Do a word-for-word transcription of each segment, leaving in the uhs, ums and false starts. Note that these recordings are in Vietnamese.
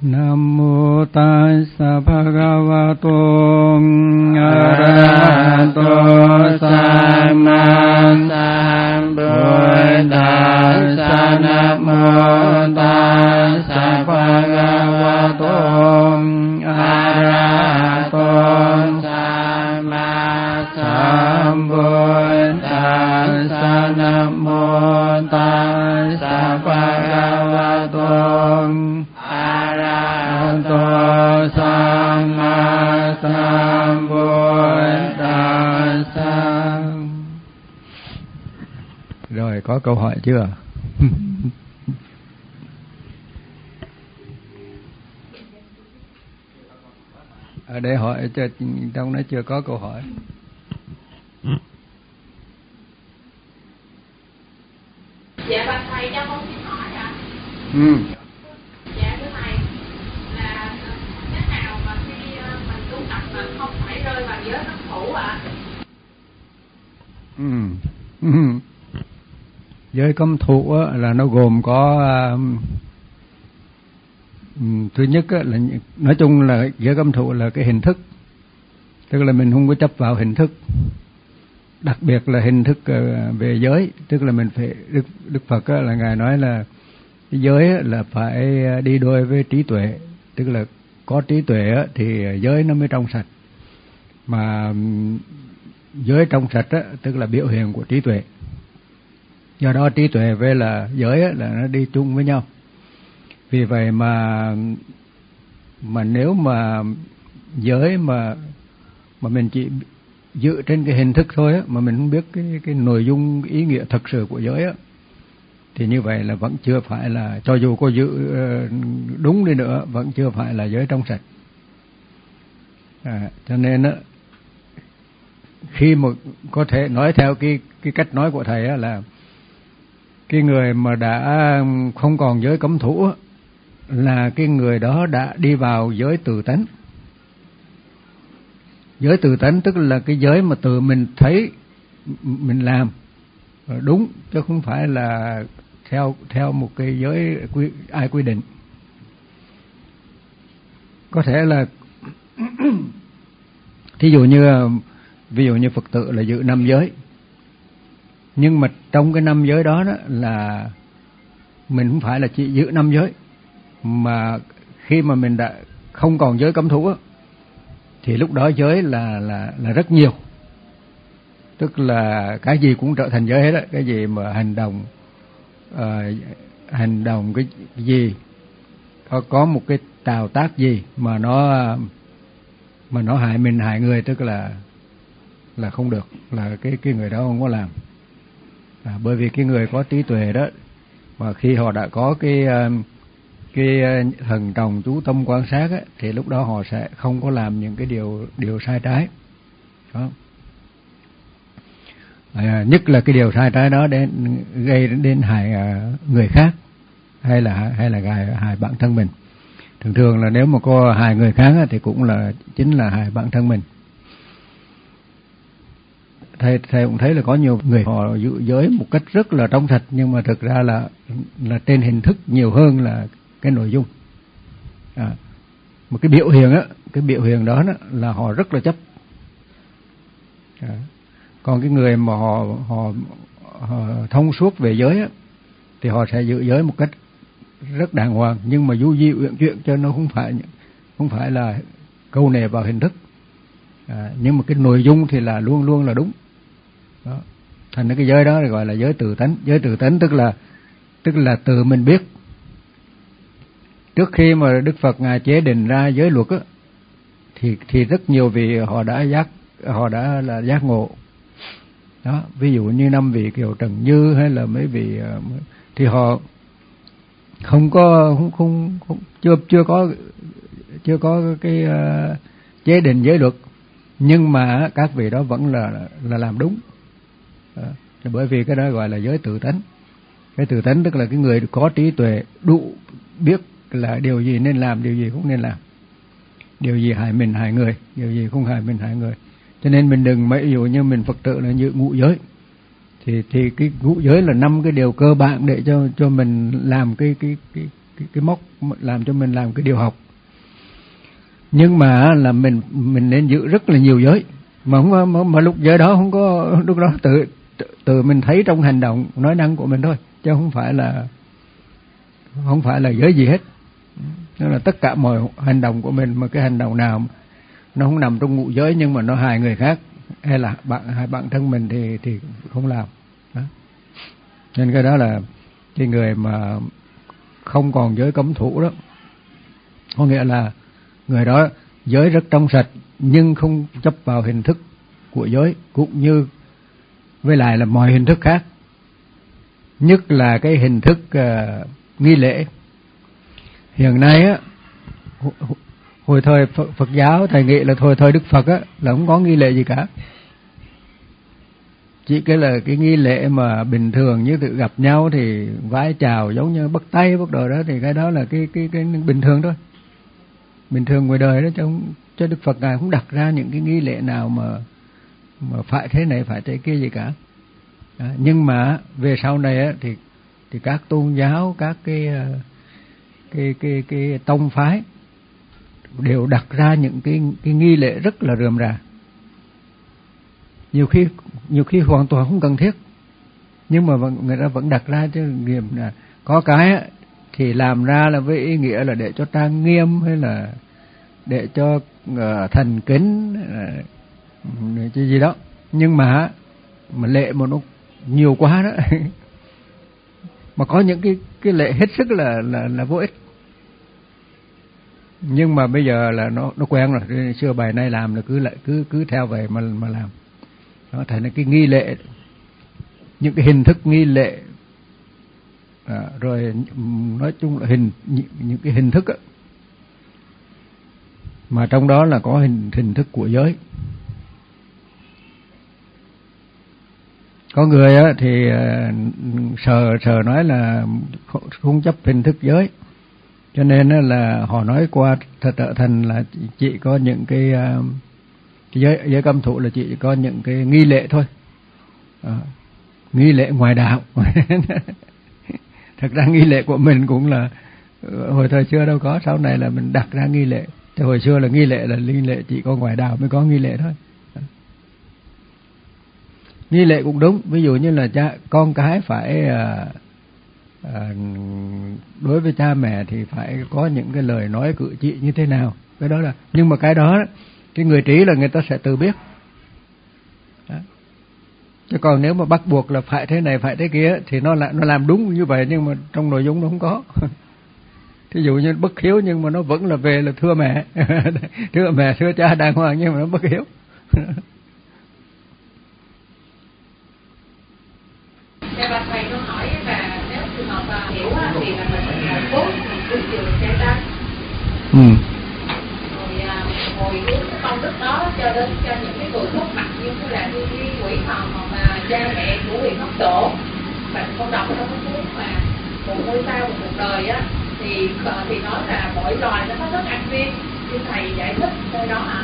Nam mô Tassa Bhagavato Arahato Samma Sambuddhassa. Nam mô Tassa Bhagavato Arahato Samma Sambuddhassa. Nam mô Tassa Bhagavato Arahato Samma Sambuddhassa. Rồi, có câu hỏi chưa? Ở đây hỏi cho trong nó chưa có câu hỏi. Dạ bạch thầy, cho con xin hỏi ạ. Ừ. Dạ thưa thầy, là thế nào mà khi mình tu tập mà không phải rơi vào giới cấm thủ ạ? Ừ. Ừ. Giới cấm thủ á, là nó gồm có um, thứ nhất á, là nói chung là giới cấm thủ là cái hình thức, tức là mình không có chấp vào hình thức, đặc biệt là hình thức uh, về giới, tức là mình phải Đức Đức Phật á, là ngài nói là cái giới á, là phải đi đôi với trí tuệ, tức là có trí tuệ á, thì giới nó mới trong sạch, mà um, giới trong sạch á, tức là biểu hiện của trí tuệ. Do đó trí tuệ với là giới á, là nó đi chung với nhau. Vì vậy mà mà nếu mà giới mà mà mình chỉ dựa trên cái hình thức thôi á, mà mình không biết cái cái nội dung ý nghĩa thực sự của giới á, thì như vậy là vẫn chưa phải là, cho dù có dự đúng đi nữa, vẫn chưa phải là giới trong sạch. À, cho nên á, khi mà có thể nói theo cái cái cách nói của thầy á, là cái người mà đã không còn giới cấm thủ á, là cái người đó đã đi vào giới từ tánh. Giới từ tánh tức là cái giới mà tự mình thấy mình làm đúng, chứ không phải là theo theo một cái giới quy, ai quy định. Có thể là thí dụ như ví dụ như Phật tử là giữ năm giới, nhưng mà trong cái năm giới đó, đó là mình không phải là chỉ giữ năm giới, mà khi mà mình đã không còn giới cấm thủ á, thì lúc đó giới là là là rất nhiều, tức là cái gì cũng trở thành giới hết á. Cái gì mà hành động uh, hành động cái, cái gì có có một cái tạo tác gì mà nó mà nó hại mình hại người, tức là là không được, là cái cái người đó không có làm. À, bởi vì cái người có trí tuệ đó, mà khi họ đã có cái cái thần trọng chú tâm quan sát á, thì lúc đó họ sẽ không có làm những cái điều điều sai trái đó. À, nhất là cái điều sai trái đó đến gây đến hại người khác, hay là hay là hại, hại bản thân mình. Thường thường là nếu mà có hại người khác á, thì cũng là chính là hại bản thân mình. Thầy, thầy cũng thấy là có nhiều người họ giữ giới một cách rất là trong sạch, nhưng mà thực ra là là trên hình thức nhiều hơn là cái nội dung. À, một cái biểu hiện á, cái biểu hiện đó, đó là họ rất là chấp. À, còn cái người mà họ, họ họ thông suốt về giới á, thì họ sẽ giữ giới một cách rất đàng hoàng, nhưng mà du di uyển chuyển, cho nó không phải không phải là câu nệ vào hình thức. À, nhưng mà cái nội dung thì là luôn luôn là đúng đó. Thành ra cái giới đó gọi là giới tự tánh. Giới tự tánh tức là tức là tự mình biết. Trước khi mà Đức Phật ngài chế định ra giới luật á, thì thì rất nhiều vị họ đã giác họ đã là giác ngộ đó. Ví dụ như năm vị Kiều Trần Như hay là mấy vị thì họ không có không không, không chưa chưa có chưa có cái uh, chế định giới luật, nhưng mà các vị đó vẫn là là làm đúng. À, bởi vì cái đó gọi là giới tự tánh. Cái tự tánh tức là cái người có trí tuệ đủ biết là điều gì nên làm, điều gì không nên làm, điều gì hại mình hại người, điều gì không hại mình hại người. Cho nên mình đừng mấy ví dụ như mình Phật tử là như ngũ giới, thì thì cái ngũ giới là năm cái điều cơ bản để cho cho mình làm cái cái cái cái, cái mốc làm cho mình làm cái điều học. Nhưng mà là mình mình nên giữ rất là nhiều giới, mà không mà, mà lúc giới đó không có, lúc đó tự, tự tự mình thấy trong hành động nói năng của mình thôi, chứ không phải là không phải là giới gì hết. Đó là tất cả mọi hành động của mình, mà cái hành động nào nó không nằm trong ngũ giới nhưng mà nó hại người khác hay là bạn hay bản thân mình thì thì không làm. Đó. Nên cái đó là cái người mà không còn giới cấm thủ đó, có nghĩa là người đó giới rất trong sạch nhưng không chấp vào hình thức của giới, cũng như với lại là mọi hình thức khác, nhất là cái hình thức uh, nghi lễ. Hiện nay á, hồi thời Phật, Phật giáo thầy nghĩ là hồi thời Đức Phật á là không có nghi lễ gì cả, chỉ cái là cái nghi lễ mà bình thường như tự gặp nhau thì vái chào giống như bắt tay bắt đầu đó, thì cái đó là cái cái cái bình thường thôi, bình thường ngoài đời đó, chứ không, cho Đức Phật ngài cũng đặt ra những cái nghi lễ nào mà mà phải thế này phải thế kia gì cả. Đó. Nhưng mà về sau này á, thì thì các tôn giáo, các cái cái cái cái tông phái đều đặt ra những cái cái nghi lễ rất là rườm rà, nhiều khi nhiều khi hoàn toàn không cần thiết, nhưng mà người ta vẫn đặt ra cho nghiêm là có cái á, thì làm ra là với ý nghĩa là để cho trang nghiêm hay là để cho uh, thành kính uh, chứ gì đó, nhưng mà mà lệ mà nó nhiều quá đó mà có những cái cái lệ hết sức là là là vô ích. Nhưng mà bây giờ là nó nó quen rồi, xưa bài nay làm là cứ lại cứ cứ theo về mà mà làm. Đó thành là cái nghi lệ, những cái hình thức nghi lệ, à, rồi nói chung là hình những cái hình thức á, mà trong đó là có hình hình thức của giới. Có người á thì sờ sờ nói là không chấp hình thức giới, cho nên là họ nói qua trở thành là chỉ có những cái, cái giới giới cấm thủ là chỉ có những cái nghi lệ thôi, à, nghi lệ ngoài đạo. Thật ra nghi lệ của mình cũng là hồi thời xưa đâu có, sau này là mình đặt ra nghi lệ. Thì hồi xưa là nghi lệ là nghi lệ chỉ có ngoài đạo mới có nghi lệ thôi. Nghi lệ cũng đúng, ví dụ như là cha con cái phải à, à, đối với cha mẹ thì phải có những cái lời nói cử chỉ như thế nào, cái đó là, nhưng mà cái đó cái người trí là người ta sẽ tự biết. Đó. Chứ còn nếu mà bắt buộc là phải thế này phải thế kia thì nó lại nó làm đúng như vậy nhưng mà trong nội dung nó không có. Thí dụ như bất hiếu nhưng mà nó vẫn là về là thưa mẹ, thưa mẹ thưa cha đàng hoàng nhưng mà nó bất hiếu. Dạ bà thầy tôi hỏi là nếu trường hợp bà hiểu á, thì là mình là cố mình cứ chiều trái trái. Ừ. Rồi à, hồi hướng cái công đức đó cho đến cho những cái người mất mặt như là như cái quỷ thần hoặc là cha mẹ của quyền mất độ. Bạn con đọc trong cái cuốn mà một ngôi sao một cuộc đời á, thì thì nói là mỗi loài nó có rất ăn viên, như thầy giải thích nơi đó ạ.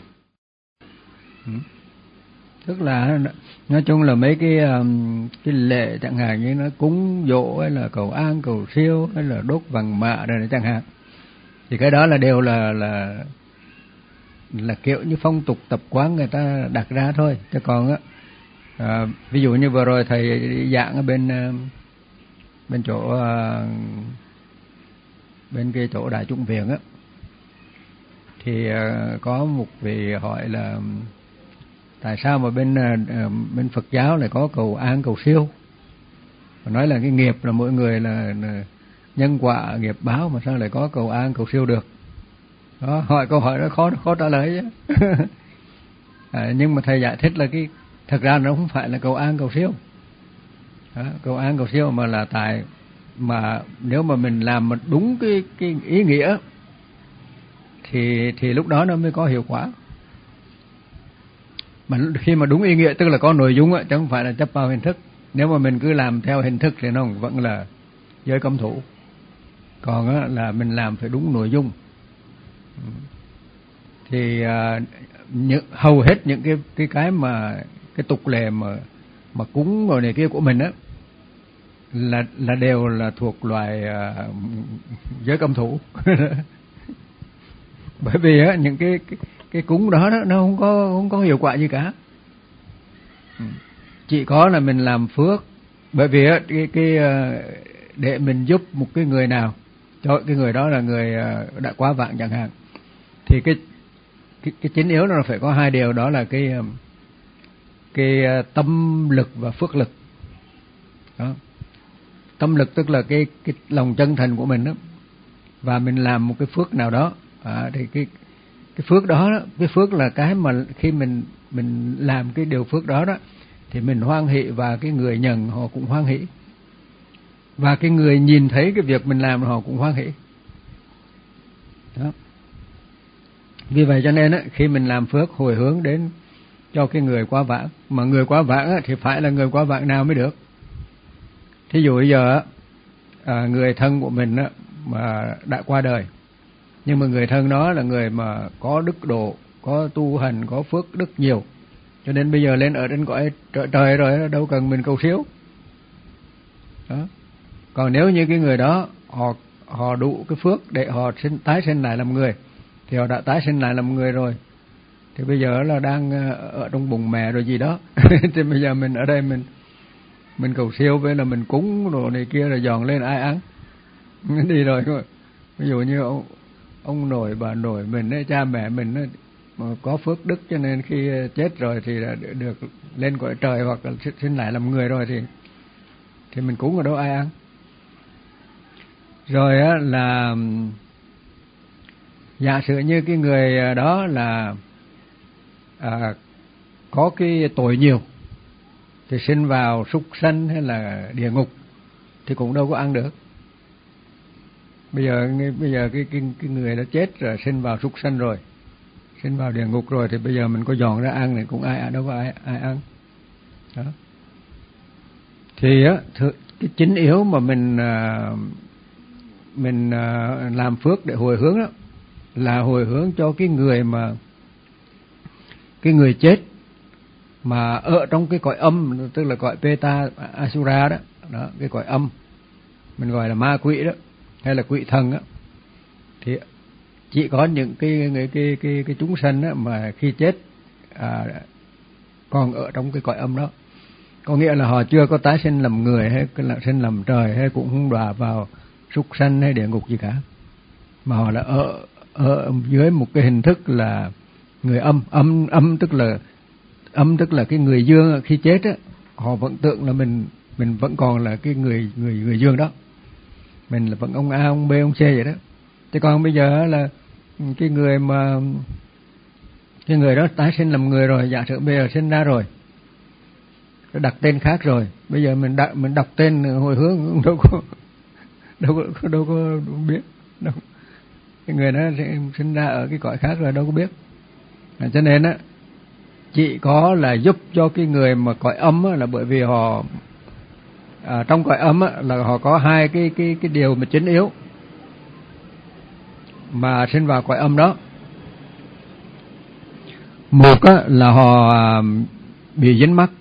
Ừ. Tức là nói chung là mấy cái cái lệ chẳng hạn như nó cúng dỗ hay là cầu an cầu siêu hay là đốt vàng mạ rồi chẳng hạn, thì cái đó là đều là là là kiểu như phong tục tập quán người ta đặt ra thôi. Chứ còn á, à, ví dụ như vừa rồi thầy giảng ở bên bên chỗ bên cái chỗ Đại Chúng Viện á, thì có một vị hỏi là tại sao mà bên bên Phật giáo lại có cầu an cầu siêu, và nói là cái nghiệp là mỗi người là, là nhân quả nghiệp báo, mà sao lại có cầu an cầu siêu được. Đó, hỏi câu hỏi đó khó khó trả lời chứ. À, nhưng mà thầy giải thích là cái thật ra nó không phải là cầu an cầu siêu. Đó, cầu an cầu siêu mà là tại mà nếu mà mình làm mà đúng cái cái ý nghĩa thì thì lúc đó nó mới có hiệu quả. Mà khi mà đúng ý nghĩa tức là có nội dung á, chứ không phải là chấp vào hình thức. Nếu mà mình cứ làm theo hình thức thì nó vẫn là giới cấm thủ. Còn á, là mình làm phải đúng nội dung. Thì à, những, hầu hết những cái cái cái mà cái tục lệ mà mà cúng rồi này kia của mình á, là là đều là thuộc loài uh, giới cấm thủ. Bởi vì á, những cái, cái cái cúng đó, đó nó không có không có hiệu quả gì cả. Chỉ có là mình làm phước, bởi vì á, cái cái để mình giúp một cái người nào, cho cái người đó là người đã quá vãng chẳng hạn, thì cái cái cái chính yếu nó phải có hai điều, đó là cái cái tâm lực và phước lực. Đó. Tâm lực tức là cái cái lòng chân thành của mình đó, và mình làm một cái phước nào đó, à, thì cái cái phước đó, cái phước là cái mà khi mình mình làm cái điều phước đó đó thì mình hoan hỷ, và cái người nhận họ cũng hoan hỷ, và cái người nhìn thấy cái việc mình làm họ cũng hoan hỷ. Đó. Vì vậy cho nên á, khi mình làm phước hồi hướng đến cho cái người quá vãng, mà người quá vãng á, thì phải là người quá vãng nào mới được. Thí dụ bây giờ à, người thân của mình á, mà đã qua đời, nhưng mà người thân đó là người mà có đức độ, có tu hành, có phước đức nhiều, cho nên bây giờ lên ở trên cõi trời, trời rồi, đâu cần mình cầu siêu. Đó. Còn nếu như cái người đó họ họ đủ cái phước để họ sinh, tái sinh lại làm người, thì họ đã tái sinh lại làm người rồi, thì bây giờ là đang ở trong bụng mẹ rồi gì đó. Thì bây giờ mình ở đây mình mình cầu siêu với là mình cúng đồ này kia rồi dọn lên ai ăn đi rồi. Ví dụ như ông, ông nội bà nội mình ấy, cha mẹ mình ấy, mà có phước đức cho nên khi chết rồi thì đã được lên cõi trời hoặc là sinh lại làm người rồi, thì thì mình cúng ở đâu ai ăn. Rồi á là giả sử như cái người đó là à, có cái tội nhiều thì sinh vào súc sanh hay là địa ngục thì cũng đâu có ăn được. Bây giờ bây giờ cái cái cái người đã chết rồi, sinh vào súc sanh rồi, sinh vào địa ngục rồi, thì bây giờ mình có dọn ra ăn thì cũng ai đâu có ai ai ăn. Đó. Thì á, cái chính yếu mà mình mình làm phước để hồi hướng đó, là hồi hướng cho cái người mà cái người chết mà ở trong cái cõi âm, tức là cõi Peta Asura đó, đó, cái cõi âm mình gọi là ma quỷ đó, hay là quỷ thần đó, thì chỉ có những cái cái cái cái, cái chúng sanh đó mà khi chết à, còn ở trong cái cõi âm đó, có nghĩa là họ chưa có tái sinh làm người hay là sinh làm trời, hay cũng không đọa vào súc sanh hay địa ngục gì cả, mà họ là ở ở dưới một cái hình thức là người âm. Âm âm tức là âm tức là cái người dương khi chết á, họ vẫn tưởng là mình mình vẫn còn là cái người người người dương đó, mình là vẫn ông A ông B ông C vậy đó. Chứ còn bây giờ là cái người mà cái người đó tái sinh làm người rồi, giả sử bây giờ sinh ra rồi, đặt tên khác rồi, bây giờ mình đặt mình đọc tên hồi hướng đâu có đâu có đâu có biết đâu. Cái người đó sinh ra ở cái cõi khác rồi đâu có biết. À, cho nên á, chỉ có là giúp cho cái người mà cõi âm á, là bởi vì họ à, trong cõi âm á, là họ có hai cái cái cái điều mà chính yếu mà sinh vào cõi âm đó. Một á, là họ bị dính mắc.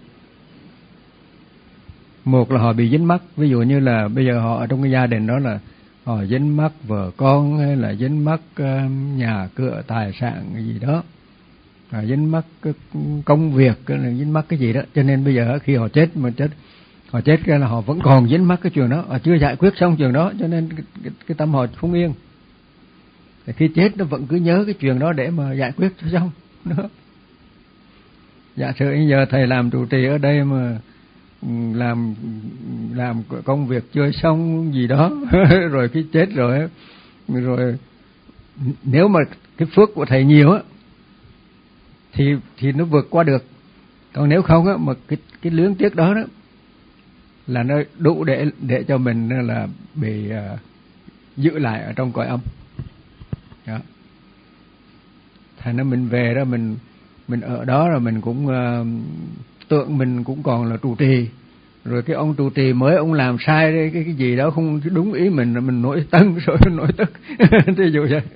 Một là họ bị dính mắc, ví dụ như là bây giờ họ ở trong cái gia đình đó là họ dính mắc vợ con, hay là dính mắc nhà cửa tài sản cái gì đó, à, dính mắc công việc, là dính mắc cái gì đó. Cho nên bây giờ khi họ chết mà chết họ chết cái là họ vẫn còn dính mắc cái chuyện đó, họ chưa giải quyết xong chuyện đó, cho nên cái, cái, cái tâm họ không yên. Thì khi chết nó vẫn cứ nhớ cái chuyện đó để mà giải quyết cho xong đó. Giả sử bây giờ thầy làm trụ trì ở đây mà làm làm công việc chưa xong gì đó rồi khi chết rồi rồi nếu mà cái phước của thầy nhiều á thì thì nó vượt qua được, còn nếu không á mà cái cái luyến tiếc đó đó là nó đủ để để cho mình là bị uh, giữ lại ở trong cõi âm đó. Thành ra mình về đó mình mình ở đó rồi mình cũng uh, tượng mình cũng còn là trụ trì, rồi cái ông trụ trì mới ông làm sai cái cái gì đó không đúng ý mình là mình nổi tấn rồi nổi tức. Thí dụ vậy.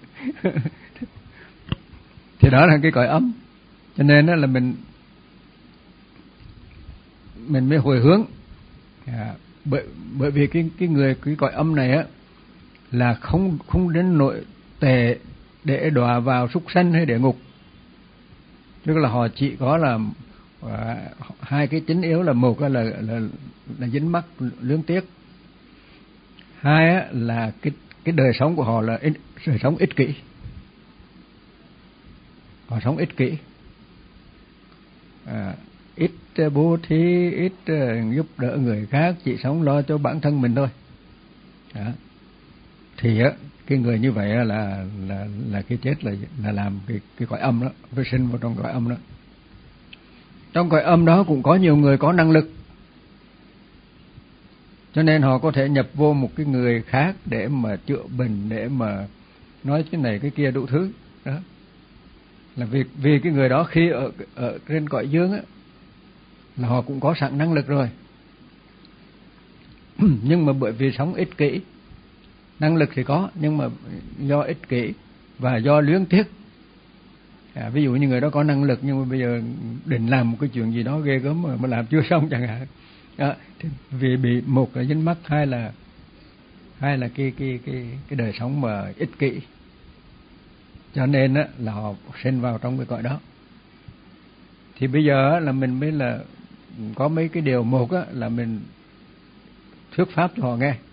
Thì đó là cái cõi ấm. Cho nên đó là mình mình mới hồi hướng. À, bởi bởi vì cái cái người cái cõi âm này á là không không đến nội tệ để đọa vào súc sanh hay địa ngục, tức là họ chỉ có là à, hai cái chính yếu là một là là là, là dính mắc luyến tiếc, hai á, là cái cái đời sống của họ là ít, đời sống ích kỷ, họ sống ích kỷ, à, ít bố thí, ít giúp đỡ người khác, chỉ sống lo cho bản thân mình thôi. Đó. Thì á cái người như vậy là là là cái chết là là làm cái cái cõi âm đó, phải sinh vào trong cõi âm đó. Trong cõi âm đó cũng có nhiều người có năng lực, cho nên họ có thể nhập vô một cái người khác để mà chữa bệnh, để mà nói cái này cái kia đủ thứ đó. Là vì vì cái người đó khi ở ở trên cõi dương á là họ cũng có sẵn năng lực rồi. Nhưng mà bởi vì sống ích kỷ, năng lực thì có nhưng mà do ích kỷ và do luyến tiếc. À, ví dụ như người đó có năng lực nhưng mà bây giờ định làm một cái chuyện gì đó ghê gớm mà, mà làm chưa xong chẳng hạn. À, thì vì bị một là dính mắc, hai là hai là cái cái cái cái đời sống mà ích kỷ, cho nên á là họ sinh vào trong cái cõi đó. Thì bây giờ là mình mới là có mấy cái điều, một á là mình thuyết pháp cho họ nghe,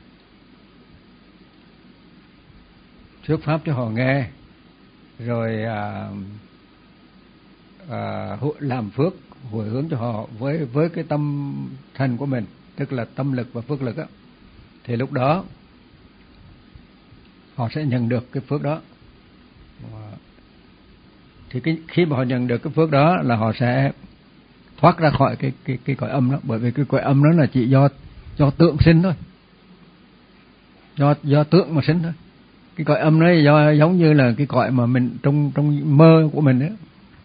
thuyết pháp cho họ nghe, rồi à, à, làm phước hồi hướng cho họ với với cái tâm thành của mình, tức là tâm lực và phước lực á, thì lúc đó họ sẽ nhận được cái phước đó. Thì cái, khi mà họ nhận được cái phước đó là họ sẽ thoát ra khỏi cái cái cái cõi âm đó, bởi vì cái cõi âm đó là chỉ do do tượng sinh thôi, do do tượng mà sinh thôi. Cái cõi âm đó do giống như là cái cõi mà mình trong trong mơ của mình đấy.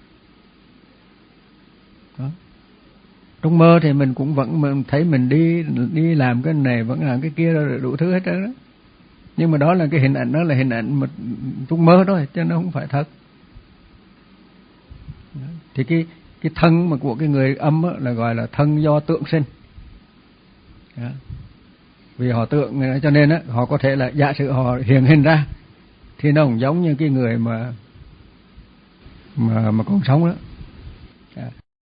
Đó. Trong mơ thì mình cũng vẫn mình thấy mình đi đi làm cái này, vẫn làm cái kia, rồi đủ thứ hết đó. Nhưng mà đó là cái hình ảnh, đó là hình ảnh mà trong mơ thôi, chứ nó không phải thật. Đó. Thì cái cái thân mà của cái người âm đó là gọi là thân do tượng sinh. Đó. Vì họ tượng cho nên á họ có thể là giả sử họ hiện hình ra thì nó cũng giống như cái người mà mà mà còn sống đó. À.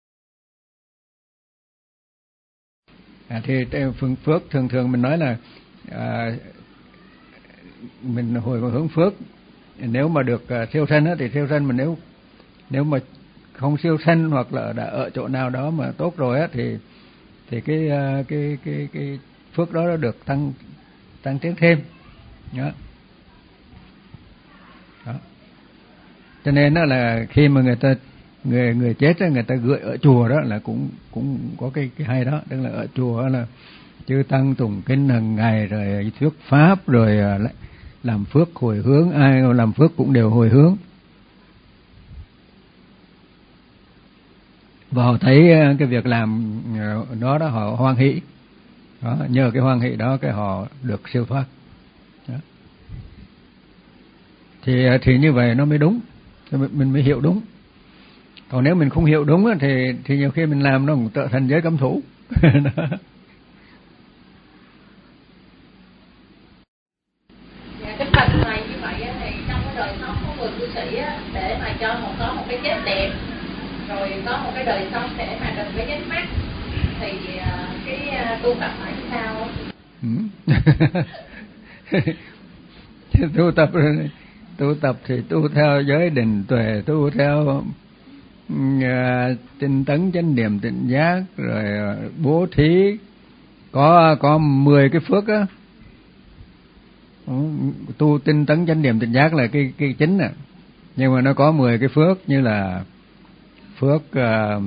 À, thì phương phước thường thường mình nói là à, mình hồi hướng phước, nếu mà được uh, siêu sanh á thì siêu sanh, mà nếu nếu mà không siêu sanh hoặc là đã ở chỗ nào đó mà tốt rồi á thì thì cái uh, cái cái cái phước đó nó được tăng tăng tiến thêm. Đó. Đó. Cho nên đó là khi mà người ta người người chết đó, người ta gửi ở chùa đó là cũng cũng có cái cái hay đó, tức là ở chùa là chư tăng tụng kinh hàng ngày, rồi thuyết pháp, rồi làm phước hồi hướng, ai làm phước cũng đều hồi hướng. Và họ thấy cái việc làm đó đó họ hoan hỷ. Đó, nhờ cái hoan hỷ đó cái họ được siêu thoát. Đó. Thì thì như vậy nó mới đúng, mình mới hiểu đúng. Còn nếu mình không hiểu đúng thì thì nhiều khi mình làm nó cũng trở thành giới cấm thủ. Dạ, cái phần này như vậy thì trong cái đời sống của người cư sĩ á, để mà cho một có một cái chết đẹp, rồi có một cái đời sống để mà đừng có dính mắc, thì cái tu tập phải sao? tu tập tu tập thì tu theo giới định tuệ, tu theo uh, tinh tấn chánh niệm tỉnh giác, rồi uh, bố thí, có có mười cái phước á. Tu tinh tấn chánh niệm tỉnh giác là cái cái chính à, nhưng mà nó có mười cái phước, như là phước uh,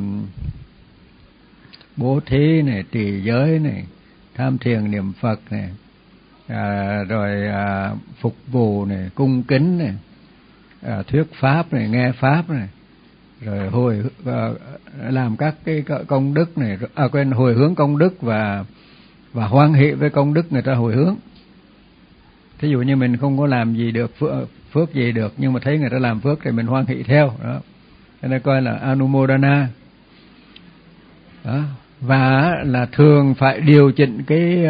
bố thí này, trì giới này, tham thiền niệm Phật này, à, rồi à, phục vụ này, cung kính này, à, thuyết pháp này, nghe pháp này, rồi hồi à, làm các cái công đức này, à, quên hồi hướng công đức và và hoan hỷ với công đức người ta hồi hướng. Thí dụ như mình không có làm gì được phước, phước gì được, nhưng mà thấy người ta làm phước thì mình hoan hỷ theo đó, cho nên coi là Anumodana. Đó. và là thường phải điều chỉnh cái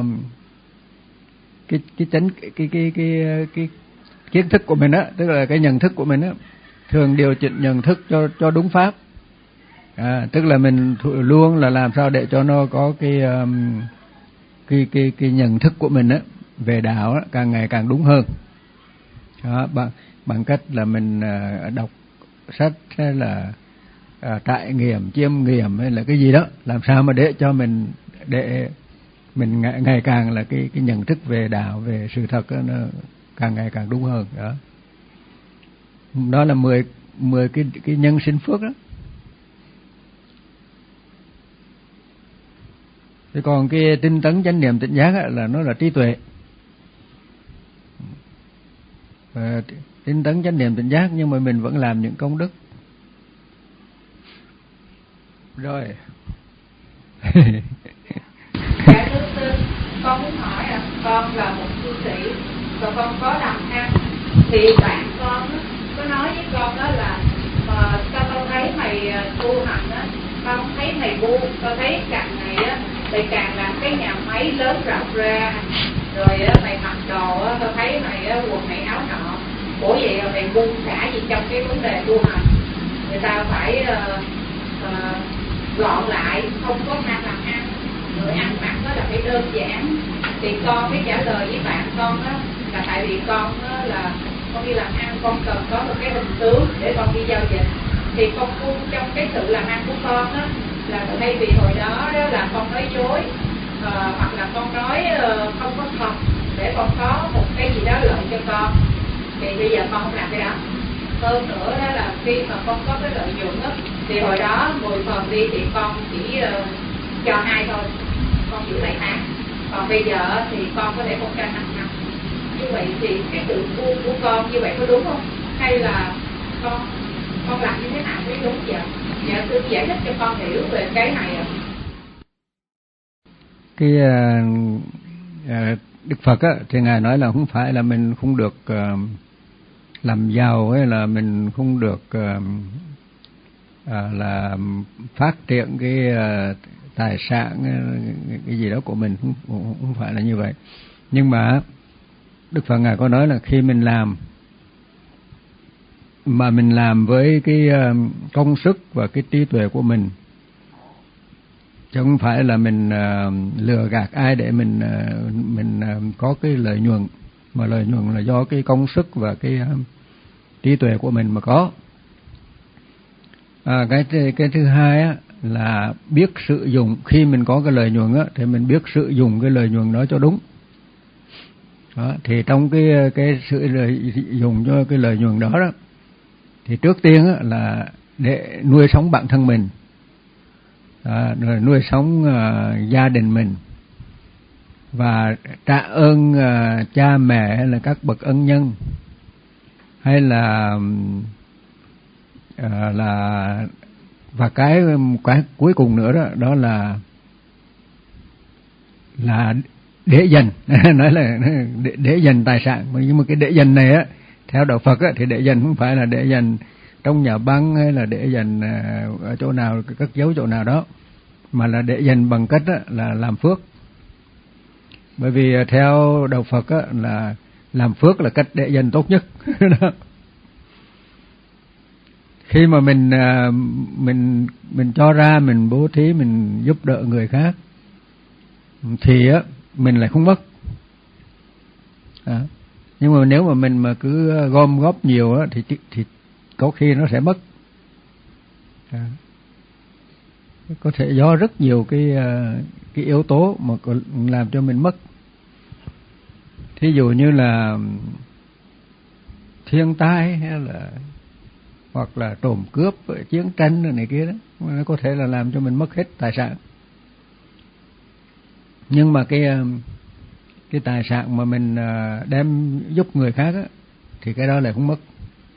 cái cái chánh cái cái cái cái, cái kiến thức của mình á, tức là cái nhận thức của mình á, thường điều chỉnh nhận thức cho cho đúng pháp. À, tức là mình luôn là làm sao để cho nó có cái um, cái cái cái nhận thức của mình á về đạo á, càng ngày càng đúng hơn. Đó, bằng bằng cách là mình uh, đọc sách hay là uh, trải nghiệm, chiêm nghiệm hay là cái gì đó, làm sao mà để cho mình để mình ngày, ngày càng là cái cái nhận thức về đạo, về sự thật đó, nó càng ngày càng đúng hơn. Đó, đó là mười mười cái cái nhân sinh phước đó. Thế còn cái tinh tấn chánh niệm tỉnh giác á, là nó là trí tuệ. Và tinh tấn chánh niệm tỉnh giác nhưng mà mình vẫn làm những công đức. Rồi. Dạ thưa sư, con muốn hỏi là con là một cư sĩ và con có làm ăn, thì bạn con có nói với con đó là mà sao tao thấy mày tu hành á, tao không thấy mày bu, tao thấy càng ngày á mày càng làm cái nhà máy lớn rộng ra, rồi á mày mặc đồ á, tao thấy mày á quần mày áo nọ, ủa vậy là mày buông xả gì trong cái vấn đề tu hành, người ta phải uh, uh, gọn lại, không có ham làm ăn, người ăn mặc đó là phải đơn giản. Thì con mới trả lời với bạn con đó là tại vì con đó là con đi làm ăn, con cần có một cái hình tướng để con đi giao dịch, thì con buông trong cái sự làm ăn của con đó là thay vì hồi đó đó là con nói dối uh, hoặc là con nói uh, không có thật để con có một cái gì đó lợi cho con, thì bây giờ con không làm cái đó. Hơn nữa đó là khi mà con có cái lợi nhuận đó, thì hồi đó mười phần đi thì con chỉ uh, cho hai thôi, con giữ lại tháng, còn bây giờ thì con có thể một trăm năm năm. Như vậy thì cái tự buông của con như vậy có đúng không, hay là con con làm như thế nào mới đúng vậy? Dạ sư giải thích cho con hiểu về cái này ạ. Cái uh, uh, Đức Phật á thì ngài nói là không phải là mình không được uh, làm giàu hay là mình không được uh, uh, là phát triển cái uh, tài sản uh, cái gì đó của mình, không, không phải là như vậy. Nhưng mà Đức Phật ngài có nói là khi mình làm mà mình làm với cái uh, công sức và cái trí tuệ của mình, chứ không phải là mình uh, lừa gạt ai để mình uh, mình uh, có cái lợi nhuận, mà lợi nhuận là do cái công sức và cái uh, trí tuệ của mình mà có. À, cái cái thứ hai á, là biết sử dụng. Khi mình có cái lợi nhuận á, thì mình biết sử dụng cái lợi nhuận đó cho đúng. Đó, thì trong cái cái sự lợi dụng cho cái lợi nhuận đó đó, thì trước tiên á, là để nuôi sống bản thân mình, à, rồi nuôi sống uh, gia đình mình, và trả ơn uh, cha mẹ hay là các bậc ân nhân, hay là uh, là và cái cái cuối cùng nữa đó đó là là để dành nói là để, để dành tài sản. Nhưng mà cái để dành này á, theo đạo Phật á, thì để dành không phải là để dành trong nhà băng hay là để dành uh, ở chỗ nào, cất giấu chỗ nào đó, mà là để dành bằng cách á, là làm phước. Bởi vì theo đạo Phật á, là làm phước là cách để dành tốt nhất. Đó. Khi mà mình mình mình cho ra, mình bố thí, mình giúp đỡ người khác, thì á mình lại không mất. À, nhưng mà nếu mà mình mà cứ gom góp nhiều á, thì thì có khi nó sẽ mất. À, có thể do rất nhiều cái cái yếu tố mà làm cho mình mất. Thí dụ như là thiên tai, hay là hoặc là trộm cướp, chiến tranh này kia đó, nó có thể là làm cho mình mất hết tài sản. Nhưng mà cái cái tài sản mà mình đem giúp người khác á, thì cái đó lại không mất.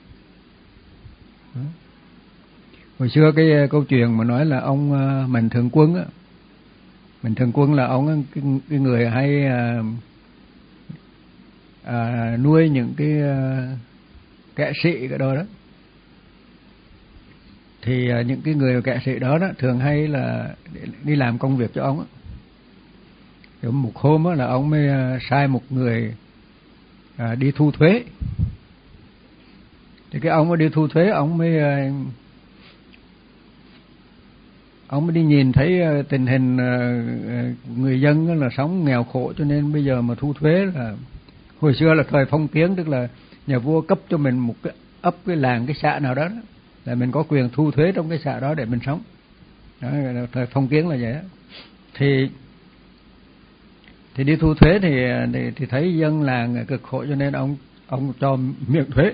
Đó. Hồi xưa cái câu chuyện mà nói là ông Mạnh Thường Quân á, Mạnh Thường Quân là ông cái, cái người hay à, à, nuôi những cái à, kẻ sĩ cái đó đó. thì những cái người kệ sĩ đó, đó thường hay là đi làm công việc cho ông. Thì một hôm đó là ông mới sai một người à, đi thu thuế. Thì cái ông mới đi thu thuế, ông mới ông mới đi nhìn thấy tình hình người dân là sống nghèo khổ, cho nên bây giờ mà thu thuế là hồi xưa là thời phong kiến, tức là nhà vua cấp cho mình một cái ấp, cái làng, cái xã nào đó, đó là mình có quyền thu thuế trong cái xã đó để mình sống. Đó, thời phong kiến là vậy đó. Thì thì đi thu thuế thì thì, thì thấy dân làng cực khổ, cho nên ông ông cho miễn thuế.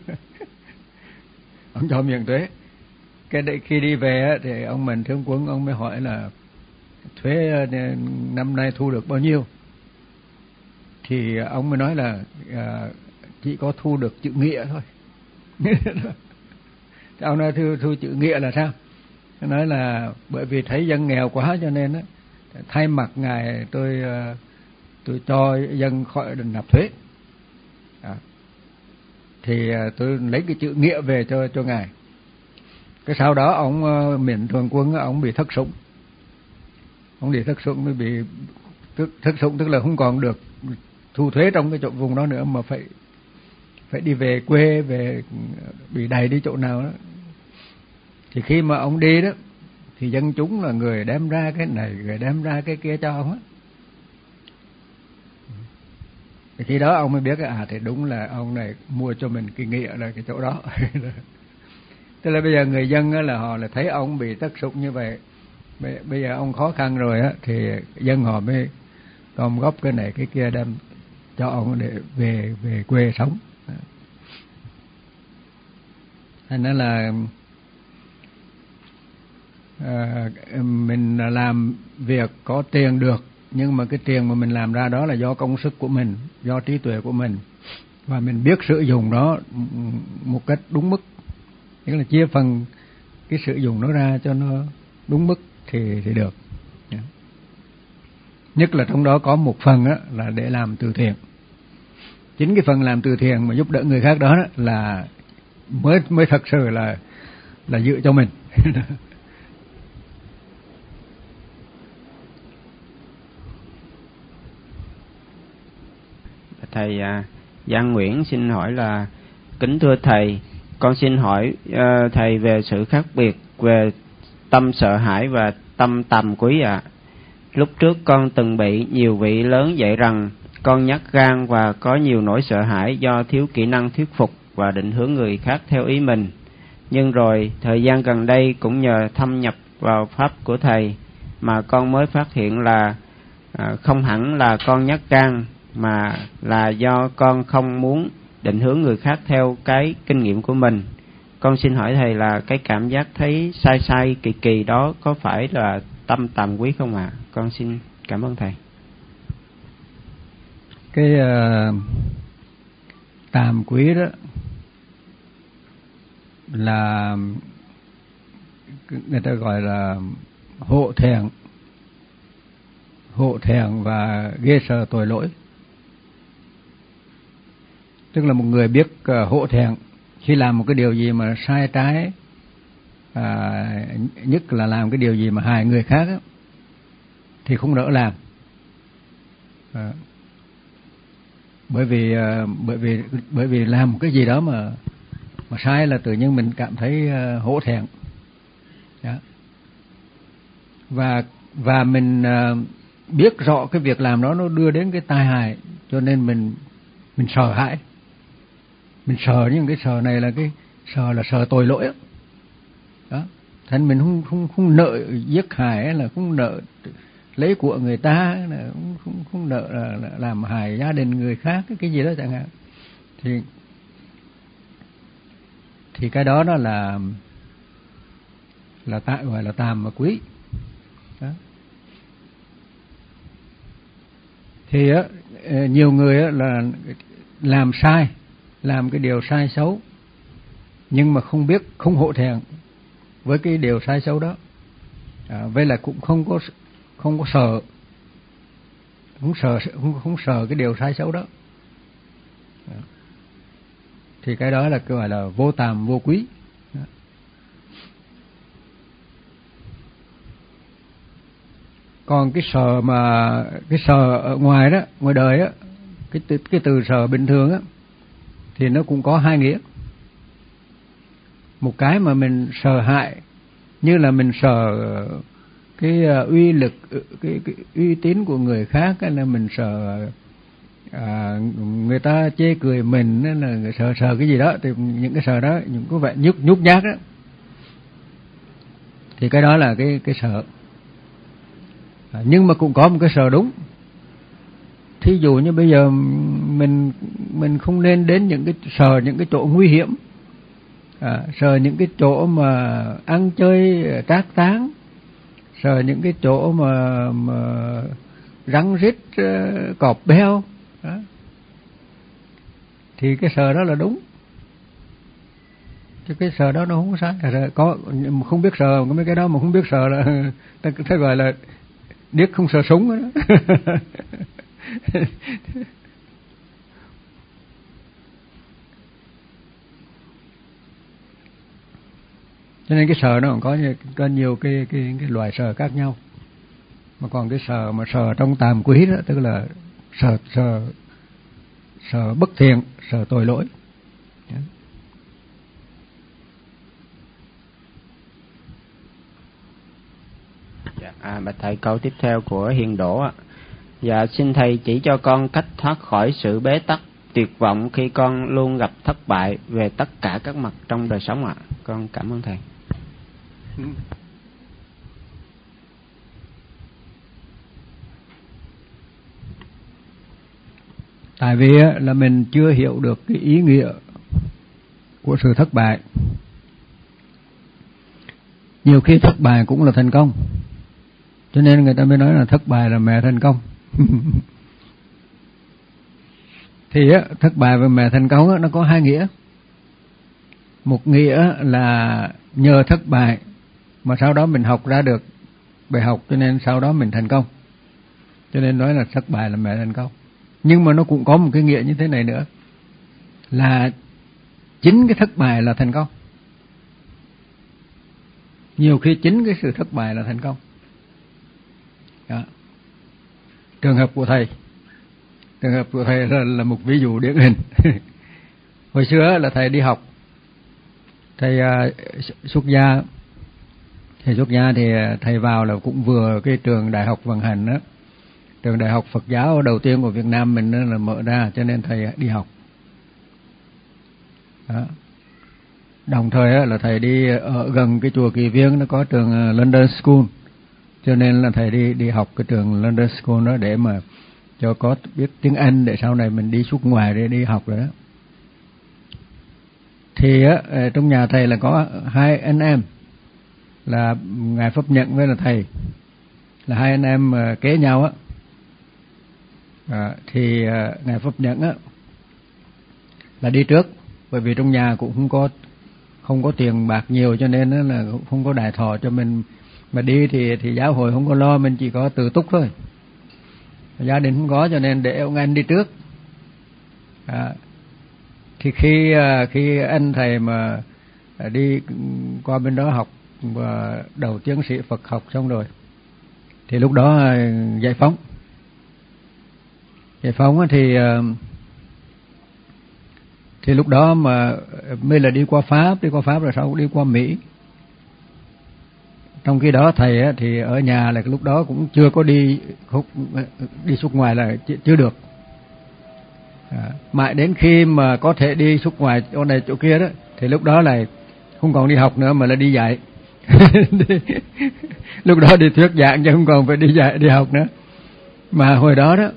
Ông cho miễn thuế. Cái đấy, khi đi về thì ông Mạnh Thương Quân ông mới hỏi là thuế năm nay thu được bao nhiêu. Thì ông mới nói là à, chỉ có thu được chữ nghĩa thôi. Ông nói thu, thu chữ nghĩa là sao? Ông nói là bởi vì thấy dân nghèo quá cho nên đó, thay mặt ngài tôi tôi cho dân khỏi đừng nạp thuế. À, thì tôi lấy cái chữ nghĩa về cho cho ngài. Cái sau đó ông Miễn Thường Quân ông bị thất sủng. Ông bị thất sủng mới bị tức thất sủng tức là không còn được thu thuế trong cái chỗ vùng đó nữa, mà phải phải đi về quê, về bị đày đi chỗ nào đó. Thì khi mà ông đi đó thì dân chúng là người đem ra cái này, người đem ra cái kia cho ông á. Thì khi đó ông mới biết à thì đúng là ông này mua cho mình cái nghĩa là cái chỗ đó. Tức là bây giờ người dân á, là họ là thấy ông bị thất sủng như vậy, bây giờ ông khó khăn rồi á, thì dân họ mới gom góp cái này cái kia đem cho ông để về về quê sống. Thành ra là à, mình làm việc có tiền được, nhưng mà cái tiền mà mình làm ra đó là do công sức của mình, do trí tuệ của mình, và mình biết sử dụng nó một cách đúng mức, tức là chia phần cái sử dụng nó ra cho nó đúng mức thì thì được. Nhất là trong đó có một phần á, là để làm từ thiện. Chính cái phần làm từ thiện mà giúp đỡ người khác đó, đó là mới mới thật sự là là giữ cho mình. Thầy à, Giang Nguyễn xin hỏi là: kính thưa thầy, con xin hỏi uh, thầy về sự khác biệt về tâm sợ hãi và tâm tàm quý ạ. À. Lúc trước con từng bị nhiều vị lớn dạy rằng con nhát gan và có nhiều nỗi sợ hãi do thiếu kỹ năng thuyết phục và định hướng người khác theo ý mình. Nhưng rồi thời gian gần đây cũng nhờ thâm nhập vào pháp của thầy mà con mới phát hiện là à, không hẳn là con nhát gan, mà là do con không muốn định hướng người khác theo cái kinh nghiệm của mình. Con xin hỏi thầy là cái cảm giác thấy sai sai kỳ kỳ đó có phải là tâm tàm quý không ạ? À? Con xin cảm ơn thầy. Cái uh, tàm quý đó là người ta gọi là hộ thẹn, hộ thẹn và ghê sợ tội lỗi. Tức là một người biết uh, hộ thẹn khi làm một cái điều gì mà sai trái, à, nhất là làm cái điều gì mà hại người khác á, thì không nỡ làm. À, bởi vì à, bởi vì bởi vì làm một cái gì đó mà mà sai là tự nhiên mình cảm thấy uh, hổ thẹn. Đó. Và và mình uh, biết rõ cái việc làm đó nó đưa đến cái tai hại, cho nên mình mình sợ hãi. Mình sợ, nhưng cái sợ này là cái sợ là sợ tội lỗi đó. Đó. Thành mình không không không nợ giết hại, là không nợ lấy của người ta, là không không, không nợ là, là làm hại gia đình người khác, cái, cái gì đó chẳng hạn. Thì thì cái đó nó là là tại gọi là tàm và quý. Đó. Thì á, nhiều người á là làm sai, làm cái điều sai xấu, nhưng mà không biết, không hổ thẹn với cái điều sai xấu đó. À, vậy là cũng không có không có sợ, không sợ không không sợ cái điều sai xấu đó. À, thì cái đó là gọi là vô tàm vô quý. Còn cái sợ mà cái sợ ở ngoài đó, ngoài đời á, cái từ, cái từ sợ bình thường á thì nó cũng có hai nghĩa. Một cái mà mình sợ hãi, như là mình sợ cái uy lực, cái, cái uy tín của người khác, hay là mình sợ à, người ta chê cười mình, nên là sợ sợ cái gì đó, thì những cái sợ đó, những cái vẻ nhút nhút nhát đó, thì cái đó là cái cái sợ. À, nhưng mà cũng có một cái sợ đúng. Thí dụ như bây giờ mình mình không nên đến những cái sợ những cái chỗ nguy hiểm, à, sợ những cái chỗ mà ăn chơi trác táng, sợ những cái chỗ mà, mà rắn rít cọp beo đó. Thì cái sợ đó là đúng, chứ cái sợ đó nó không có sai. Có không biết sợ, mấy cái đó mà không biết sợ là ta, ta gọi là điếc không sợ súng đó. Cho nên cái sợ nó còn có, có nhiều cái, cái, cái loại sợ khác nhau. Mà còn cái sợ mà sợ trong tam quý đó, tức là sợ sợ sợ bất thiện, sợ tội lỗi. Dạ, à, bạch thầy, câu tiếp theo của Hiền Đỗ ạ. Dạ, xin thầy chỉ cho con cách thoát khỏi sự bế tắc, tuyệt vọng khi con luôn gặp thất bại về tất cả các mặt trong đời sống ạ. Con cảm ơn thầy. Tại vì là mình chưa hiểu được cái ý nghĩa của sự thất bại. Nhiều khi thất bại cũng là thành công, cho nên người ta mới nói là thất bại là mẹ thành công. Thì á, thất bại và mẹ thành công á, nó có hai nghĩa. Một nghĩa là nhờ thất bại mà sau đó mình học ra được bài học, cho nên sau đó mình thành công, cho nên nói là thất bại là mẹ thành công. Nhưng mà nó cũng có một cái nghĩa như thế này nữa, là chính cái thất bại là thành công. Nhiều khi chính cái sự thất bại là thành công. Đó. Trường hợp của thầy, trường hợp của thầy là, là một ví dụ điển hình. Hồi xưa là thầy đi học, thầy uh, xuất gia, thầy xuất gia thì thầy vào là cũng vừa cái trường đại học vận hành đó, trường đại học Phật giáo đầu tiên của Việt Nam mình là mở ra, cho nên thầy đi học. Đó. Đồng thời là thầy đi ở gần cái chùa Kỳ Viên, nó có trường London School, cho nên là thầy đi đi học cái trường London School đó để mà cho có biết tiếng Anh, để sau này mình đi xuất ngoài để đi học rồi đó. Thì á, trong nhà thầy là có hai anh em, là ngài Pháp Nhẫn với là thầy, là hai anh em kế nhau á. À, thì à, ngài Pháp Nhẫn á là đi trước, bởi vì trong nhà cũng không có không có tiền bạc nhiều, cho nên là không có đại thọ cho mình mà đi, thì thì giáo hội không có lo, mình chỉ có tự túc thôi, gia đình không có, cho nên để ông anh đi trước. À, thì khi khi anh thầy mà đi qua bên đó học và đầu tiến sĩ Phật học xong rồi, thì lúc đó giải phóng giải phóng thì thì lúc đó mà mới là đi qua Pháp, đi qua Pháp rồi sau đi qua Mỹ. Trong khi đó thầy á, thì ở nhà là lúc đó cũng chưa có đi đi xuất ngoài, là chưa được. À, mãi đến khi mà có thể đi xuất ngoài chỗ này chỗ kia đó, thì lúc đó là không còn đi học nữa mà là đi dạy. Lúc đó đi thuyết giảng chứ không còn phải đi dạy đi học nữa. Mà hồi đó đó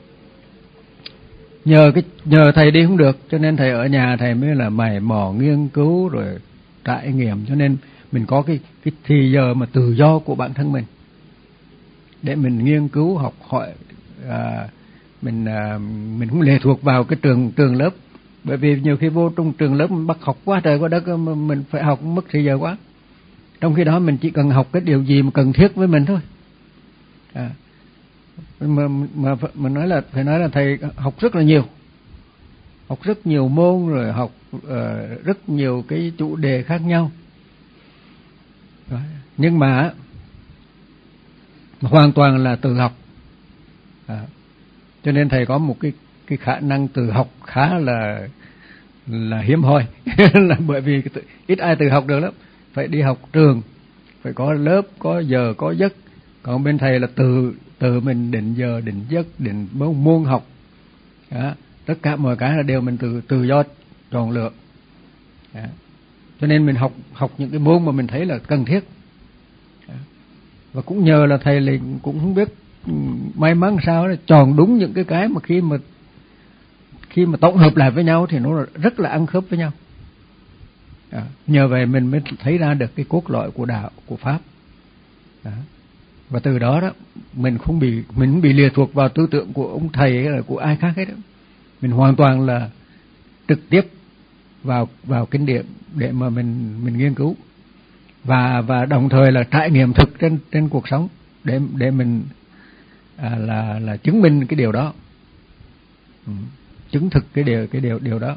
nhờ cái nhờ thầy đi không được, cho nên thầy ở nhà thầy mới là mày mò nghiên cứu rồi trải nghiệm, cho nên mình có cái cái thì giờ mà tự do của bản thân mình để mình nghiên cứu học hỏi. À, mình à, mình không lệ thuộc vào cái trường trường lớp, bởi vì nhiều khi vô trong trường lớp mình bắt học quá trời quá đất, mình phải học mất thời giờ quá. Trong khi đó mình chỉ cần học cái điều gì mà cần thiết với mình thôi. À, mà mà mà nói là phải nói là thầy học rất là nhiều, học rất nhiều môn, rồi học uh, rất nhiều cái chủ đề khác nhau. Rồi. Nhưng mà hoàn toàn là tự học. À, cho nên thầy có một cái cái khả năng tự học khá là là hiếm hoi. Là bởi vì ít ai tự học được lắm, phải đi học trường, phải có lớp, có giờ, có giấc. Còn bên thầy là tự tự mình định giờ, định giấc, định môn học. Đó. Tất cả mọi cái là đều mình tự tự do chọn lựa. Đó. Cho nên mình học học những cái môn mà mình thấy là cần thiết. Đó. Và cũng nhờ là thầy là cũng không biết may mắn sao là chọn đúng những cái cái mà khi mà khi mà tổng hợp lại với nhau thì nó rất là ăn khớp với nhau. Đó. Nhờ vậy mình mới thấy ra được cái cốt lõi của đạo, của pháp. Đó. Và từ đó đó mình không bị mình không bị lệ thuộc vào tư tưởng của ông thầy hay là của ai khác hết đó. Mình hoàn toàn là trực tiếp vào vào kinh điển để mà mình mình nghiên cứu và và đồng thời là trải nghiệm thực trên trên cuộc sống để để mình à, là là chứng minh cái điều đó. Ừ. Chứng thực cái điều cái điều điều đó.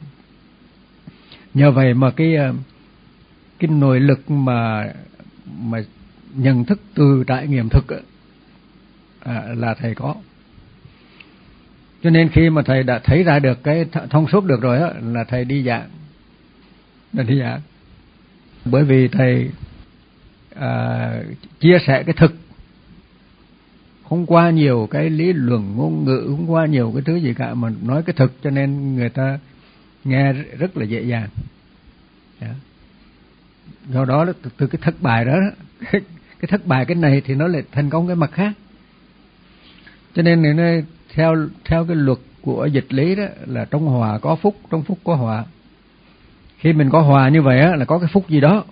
Nhờ vậy mà cái cái nội lực mà mà nhận thức từ trải nghiệm thực à, là thầy có. Cho nên khi mà thầy đã thấy ra được cái thông suốt được rồi á, là thầy đi giảng, là đi giảng. Bởi vì thầy à, chia sẻ cái thực, không qua nhiều cái lý luận ngôn ngữ, không qua nhiều cái thứ gì cả, mà nói cái thực, cho nên người ta nghe rất là dễ dàng. Yeah. Do đó từ, từ cái thất bại đó, cái, cái thất bại cái này thì nó lại thành công cái mặt khác. Cho nên nó theo theo cái luật của dịch lý đó là trong hòa có phúc, trong phúc có họa. Khi mình có hòa như vậy á, là có cái phúc gì đó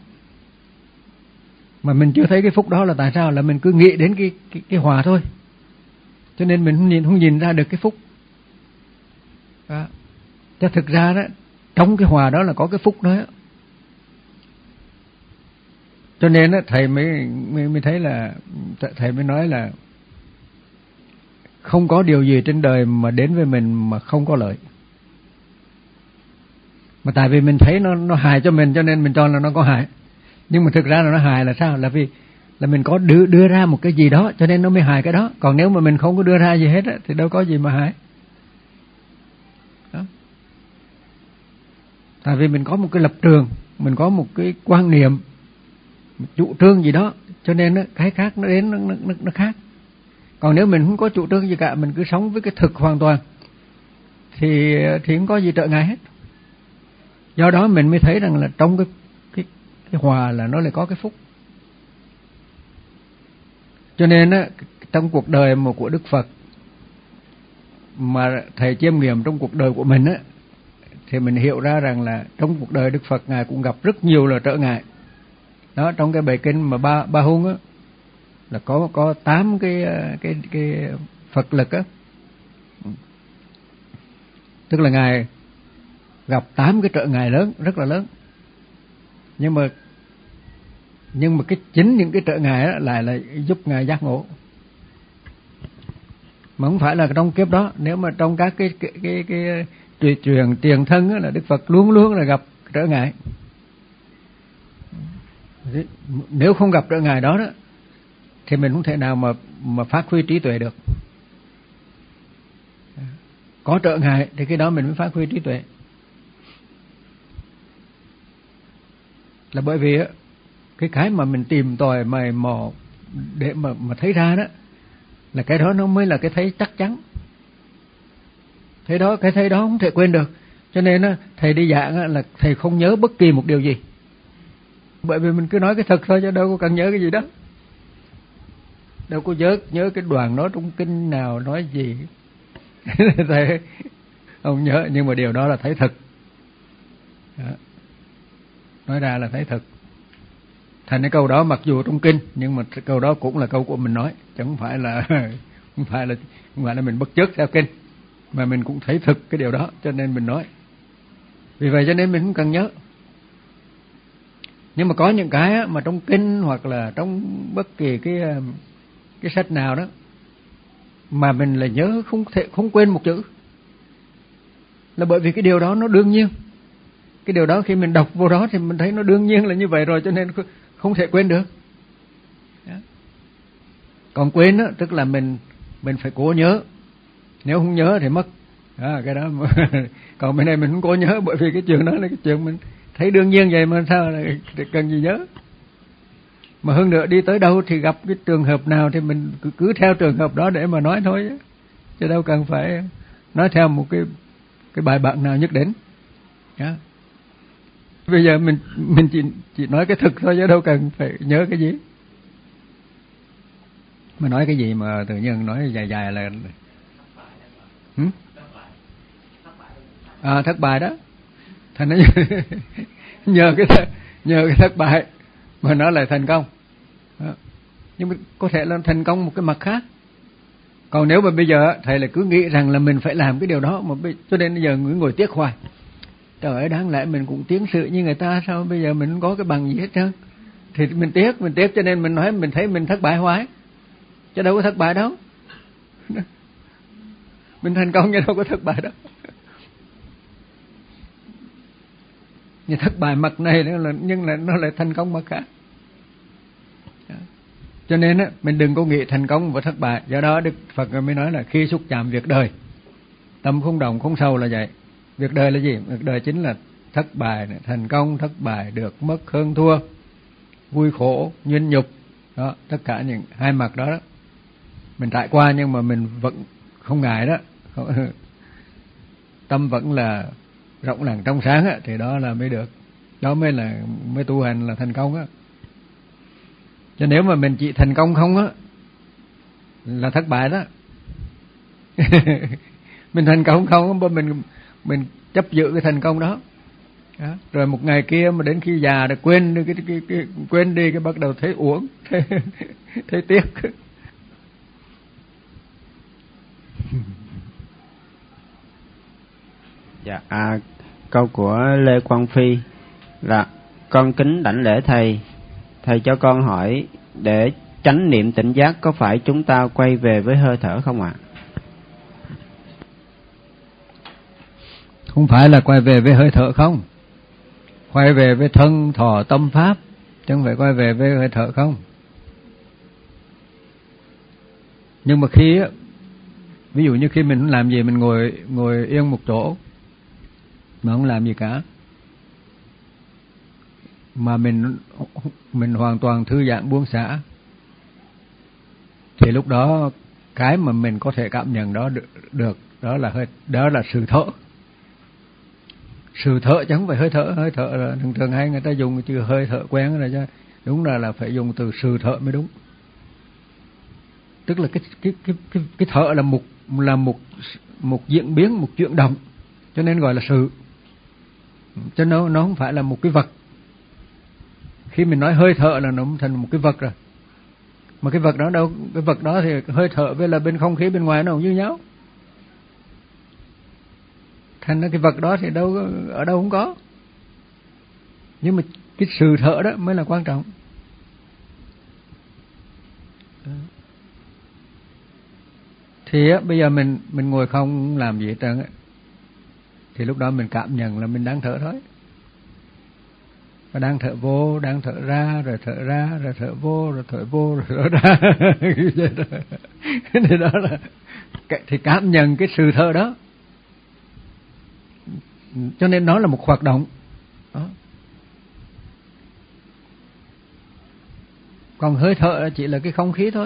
mà mình chưa thấy cái phúc đó là tại sao, là mình cứ nghĩ đến cái cái, cái hòa thôi, cho nên mình không nhìn không nhìn ra được cái phúc đó. Cho thực ra đó trong cái hòa đó là có cái phúc đó. Cho nên đó, thầy mới, mới mới thấy là thầy mới nói là không có điều gì trên đời mà đến với mình mà không có lợi. Mà tại vì mình thấy nó nó hại cho mình cho nên mình cho là nó có hại. Nhưng mà thực ra là nó hại là sao? Là vì là mình có đưa đưa ra một cái gì đó cho nên nó mới hại cái đó. Còn nếu mà mình không có đưa ra gì hết á, thì đâu có gì mà hại. Đó. Tại vì mình có một cái lập trường, mình có một cái quan niệm, một chủ trương gì đó, cho nên đó, cái khác nó đến nó, nó, nó khác. Còn nếu mình không có chủ trương gì cả, mình cứ sống với cái thực hoàn toàn thì thì không có gì trở ngại hết. Do đó mình mới thấy rằng là trong cái cái cái hòa là nó lại có cái phúc. Cho nên á, trong cuộc đời mà của Đức Phật mà thầy chiêm nghiệm trong cuộc đời của mình á, thì mình hiểu ra rằng là trong cuộc đời Đức Phật ngài cũng gặp rất nhiều là trở ngại. Đó, trong cái bài kinh mà ba ba hung á là có có tám cái cái cái Phật lực á, tức là ngài gặp tám cái trở ngại lớn, rất là lớn. Nhưng mà nhưng mà cái chính những cái trở ngại đó lại là giúp ngài giác ngộ. Mà không phải là trong kiếp đó, nếu mà trong các cái cái cái cái, cái truyền tiền thân á, là Đức Phật luôn luôn là gặp trở ngại. Nếu không gặp trở ngại đó đó thì mình không thể nào mà mà phát huy trí tuệ được. Có trở ngại thì cái đó mình mới phát huy trí tuệ. Là bởi vì á, cái cái mà mình tìm tòi mày mò để mà mà thấy ra đó là cái đó nó mới là cái thấy chắc chắn. Thế đó, cái thấy đó không thể quên được. Cho nên á, thầy đi giảng á, là thầy không nhớ bất kỳ một điều gì. Bởi vì mình cứ nói cái thật thôi chứ đâu có cần nhớ cái gì đó. Đâu có nhớ nhớ cái đoạn nói trong kinh nào nói gì. Thầy không nhớ, nhưng mà điều đó là thấy thực. Đó. Nói ra là thấy thực. Thành cái câu đó mặc dù trong kinh, nhưng mà câu đó cũng là câu của mình nói, chứ không phải là không phải là không phải là mình bắt chước theo kinh, mà mình cũng thấy thực cái điều đó, cho nên mình nói. Vì vậy cho nên mình không cần nhớ. Nhưng mà có những cái mà trong kinh hoặc là trong bất kỳ cái cái sách nào đó mà mình là nhớ không thể không quên một chữ, là bởi vì cái điều đó nó đương nhiên. Cái điều đó khi mình đọc vô đó thì mình thấy nó đương nhiên là như vậy rồi, cho nên không thể quên được. Đó. Còn quên á, tức là mình mình phải cố nhớ, nếu không nhớ thì mất. À, cái đó còn bên này mình không cố nhớ, bởi vì cái chuyện đó là cái chuyện mình thấy đương nhiên vậy mà sao lại cần gì nhớ. Mà hơn nữa đi tới đâu thì gặp cái trường hợp nào thì mình cứ, cứ theo trường hợp đó để mà nói thôi chứ, chứ đâu cần phải nói theo một cái cái bài bản nào nhất định. Đó. Bây giờ mình mình chỉ chỉ nói cái thực thôi chứ đâu cần phải nhớ cái gì. Mà nói cái gì mà tự nhiên nói dài dài là hmm? À, thất bại đó. Thành nó nhờ cái nhờ cái thất bại mà nó lại thành công. Đó. Nhưng mà có thể là thành công một cái mặt khác. Còn nếu mà bây giờ thầy lại cứ nghĩ rằng là mình phải làm cái điều đó, mà cho nên bây giờ người ngồi tiếc hoài. Trời ơi, đáng lẽ mình cũng tiến sự như người ta, sao bây giờ mình không có cái bằng gì hết trơn. Thì mình tiếc, mình tiếc cho nên mình nói mình thấy mình thất bại hoài. Chứ đâu có thất bại đâu. Mình thành công nhưng đâu có thất bại đâu. Nhưng thất bại mặt này là, nhưng là nó lại thành công mặt khác. Cho nên á, mình đừng có nghĩ thành công và thất bại. Do đó Đức Phật mới nói là khi xúc chạm việc đời, tâm không động không sâu là vậy. Việc đời là gì? Việc đời chính là thất bại, thành công, thất bại, được mất, hơn thua, vui khổ, nhuyễn nhục. Đó, tất cả những hai mặt đó, đó. Mình trải qua nhưng mà mình vẫn không ngại đó. Tâm vẫn là rộng lặng trong sáng á, thì đó là mới được. Đó mới là mới tu hành là thành công á. Chứ nếu mà mình chỉ thành công không á là thất bại đó. Mình thành công không, mình mình chấp giữ cái thành công đó. Đó. Rồi một ngày kia mà đến khi già rồi quên đi cái, cái, cái, cái quên đi cái bắt đầu thấy uổng, thấy, thấy tiếc. Dạ, à, câu của Lê Quang Phi là: con kính đảnh lễ thầy, thầy cho con hỏi, để tránh niệm tỉnh giác có phải chúng ta quay về với hơi thở không ạ? Không phải là quay về với hơi thở không, quay về với thân thọ tâm pháp, chứ không phải quay về với hơi thở không. Nhưng mà khi á, ví dụ như khi mình không làm gì, mình ngồi ngồi yên một chỗ mà không làm gì cả, mà mình mình hoàn toàn thư giãn buông xả, thì lúc đó cái mà mình có thể cảm nhận đó được, được đó là hơi đó là sự thở. Sự thở chứ không phải hơi thở. Hơi thở là thường thường hay người ta dùng chữ hơi thở quen rồi, chứ đúng là là phải dùng từ sự thở mới đúng. Tức là cái cái cái cái, cái thở là một là một một diễn biến, một chuyển động, cho nên gọi là sự. Cho nó nó không phải là một cái vật. Khi mình nói hơi thở là nó thành một cái vật rồi. Mà cái vật đó đâu, cái vật đó thì hơi thở với là bên không khí bên ngoài nó cũng như nhau. Thành ra cái vật đó thì đâu ở đâu không có. Nhưng mà cái sự thở đó mới là quan trọng. Thì á, bây giờ mình mình ngồi không làm gì hết trơn á, thì lúc đó mình cảm nhận là mình đang thở thôi. Và đang thở vô, đang thở ra, rồi thở ra, rồi thở vô, rồi thở vô, rồi thở ra. Thì đó là thì cảm nhận cái sự thở đó. Cho nên nó là một hoạt động đó. Còn hơi thở chỉ là cái không khí thôi.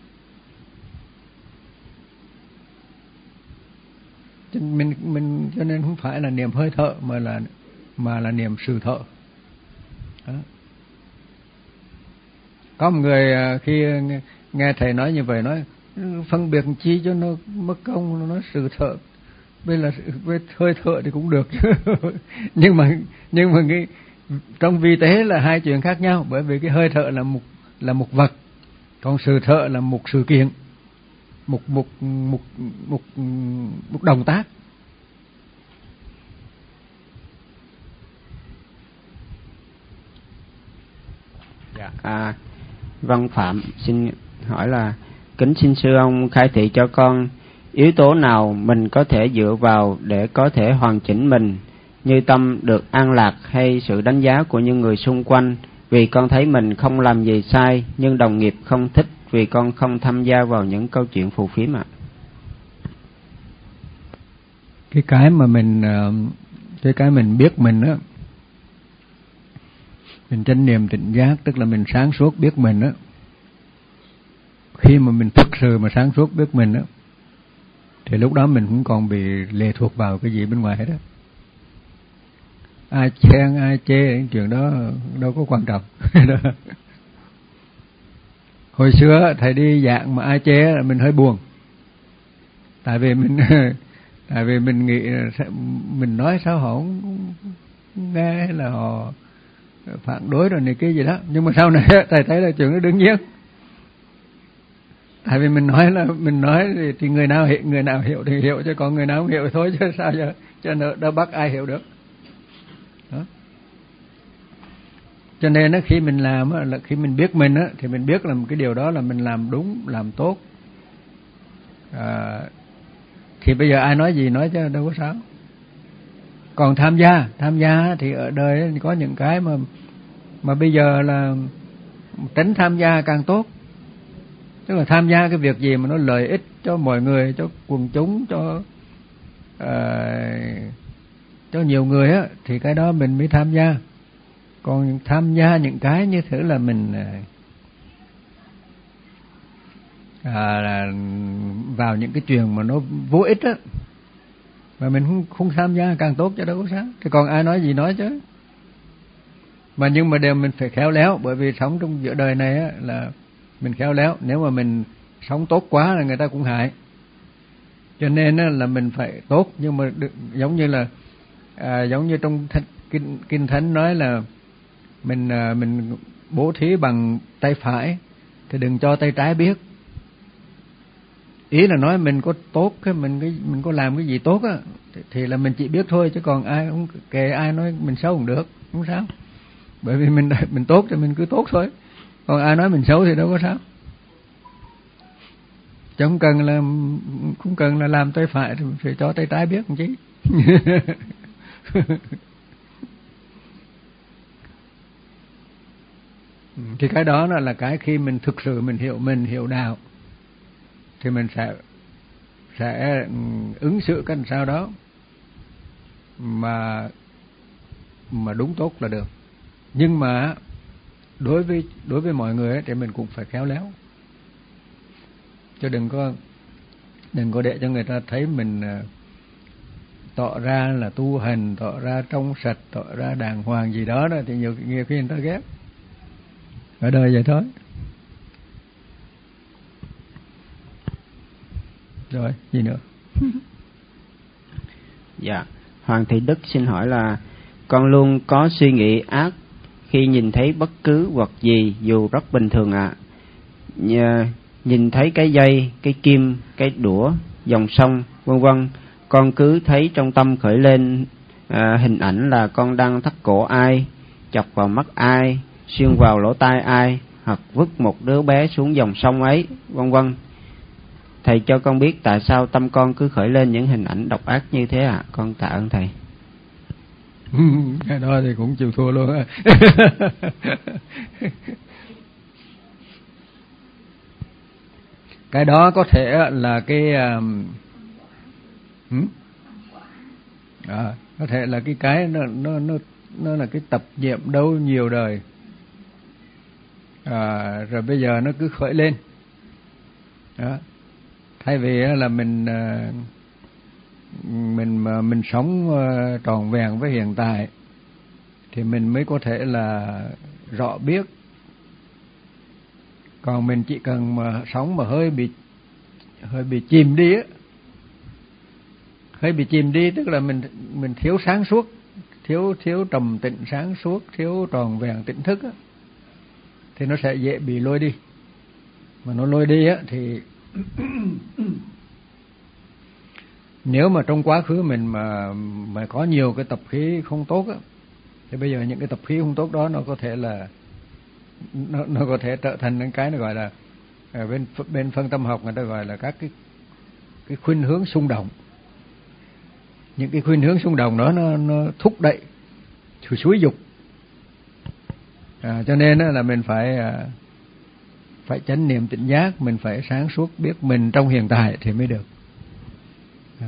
Cho mình mình cho nên không phải là niệm hơi thở mà là mà là niệm sự thở. Đó. Có một người khi nghe thầy nói như vậy nói phân biệt chi cho nó mất công, nó nói sự thở. Bây là với hơi thở thì cũng được nhưng mà nhưng mà cái trong vi tế là hai chuyện khác nhau, bởi vì cái hơi thở là một là một vật, còn sự thở là một sự kiện, một một một một một động tác. Dạ. À, Văn Phạm xin hỏi là: kính xin sư ông khai thị cho con yếu tố nào mình có thể dựa vào để có thể hoàn chỉnh mình, như tâm được an lạc hay sự đánh giá của những người xung quanh, vì con thấy mình không làm gì sai nhưng đồng nghiệp không thích vì con không tham gia vào những câu chuyện phù phiếm ạ. Cái cái mà mình cái cái mình biết mình á, mình chánh niệm tỉnh giác, tức là mình sáng suốt biết mình á. Khi mà mình thực sự mà sáng suốt biết mình á, thì lúc đó mình cũng còn bị lệ thuộc vào cái gì bên ngoài hết á. Ai khen ai chê những chuyện đó đâu có quan trọng. Hồi xưa thầy đi giảng mà ai chê là mình hơi buồn, tại vì mình tại vì mình nghĩ mình nói sao họ không nghe, hay là họ phản đối rồi này kia gì đó. Nhưng mà sau này thầy thấy là chuyện đó đương nhiên, tại vì mình nói là mình nói thì, thì người nào hiểu người nào hiểu thì hiểu, chứ còn người nào không hiểu thôi, chứ sao giờ cho nên đâu bắt ai hiểu được đó. Cho nên khi mình làm là khi mình biết mình á, thì mình biết là cái điều đó là mình làm đúng, làm tốt. À, thì bây giờ ai nói gì nói chứ đâu có sao. Còn tham gia, tham gia thì ở đời có những cái mà mà bây giờ là tránh tham gia càng tốt. Tức là tham gia cái việc gì mà nó lợi ích cho mọi người, cho quần chúng, cho uh, cho nhiều người á, thì cái đó mình mới tham gia. Còn tham gia những cái như thế là mình à, là vào những cái chuyện mà nó vô ích á, mà mình không, không tham gia càng tốt, cho đâu có sao. Thì còn ai nói gì nói chứ. Mà nhưng mà đều mình phải khéo léo, bởi vì sống trong giữa đời này á, là mình khéo léo. Nếu mà mình sống tốt quá là người ta cũng hại. Cho nên á, là mình phải tốt, nhưng mà được, giống như là à, giống như trong th- kinh, kinh thánh nói là mình à, mình bố thí bằng tay phải thì đừng cho tay trái biết. Ý là nói mình có tốt, cái mình cái mình có làm cái gì tốt á, thì, thì là mình chỉ biết thôi, chứ còn ai không kể ai nói mình xấu cũng được, không sao. Bởi vì mình mình tốt thì mình cứ tốt thôi. Còn ai nói mình xấu thì đâu có sao. Chứ không cần là không cần là làm tay phải thì phải cho tay trái biết làm chi. Thì cái đó là, là cái khi mình thực sự mình hiểu mình hiểu đạo thì mình sẽ sẽ ứng xử cách sao đó mà mà đúng tốt là được. Nhưng mà đối với đối với mọi người ấy, thì mình cũng phải khéo léo, chứ đừng có đừng có để cho người ta thấy mình tỏ ra là tu hành, tỏ ra trong sạch, tỏ ra đàng hoàng gì đó, đó thì nhiều, nhiều khi người ta ghét. Ở đời vậy thôi. Rồi, gì nữa? Dạ, Hoàng Thị Đức xin hỏi là con luôn có suy nghĩ ác khi nhìn thấy bất cứ vật gì dù rất bình thường ạ. À. Nhìn thấy cái dây, cái kim, cái đũa, dòng sông, vân vân, con cứ thấy trong tâm khởi lên à, hình ảnh là con đang thắt cổ ai, chọc vào mắt ai, xuyên vào lỗ tai ai, hoặc vứt một đứa bé xuống dòng sông ấy, vân vân. Thầy cho con biết tại sao tâm con cứ khởi lên những hình ảnh độc ác như thế ạ? À? Con tạ ơn thầy. Cái đó thì cũng chịu thua luôn á. Cái đó có thể là cái um, à, có thể là cái cái nó nó nó nó là cái tập niệm đâu nhiều đời, à, rồi bây giờ nó cứ khởi lên đó. Thay vì là mình mình mình sống trọn vẹn với hiện tại thì mình mới có thể là rõ biết. Còn mình chỉ cần mà sống mà hơi bị hơi bị chìm đi á, hơi bị chìm đi tức là mình mình thiếu sáng suốt, thiếu thiếu trầm tĩnh sáng suốt, thiếu tròn vẹn tỉnh thức á, thì nó sẽ dễ bị lôi đi. Mà nó lôi đi á thì nếu mà trong quá khứ mình mà mà có nhiều cái tập khí không tốt á, thì bây giờ những cái tập khí không tốt đó nó có thể là nó nó có thể trở thành những cái nó gọi là ở bên bên phân tâm học người ta gọi là các cái cái khuynh hướng xung động. Những cái khuynh hướng xung động đó nó nó thúc đẩy, xúi dục. À, cho nên là mình phải phải chánh niệm tỉnh giác, mình phải sáng suốt biết mình trong hiện tại thì mới được. Đó.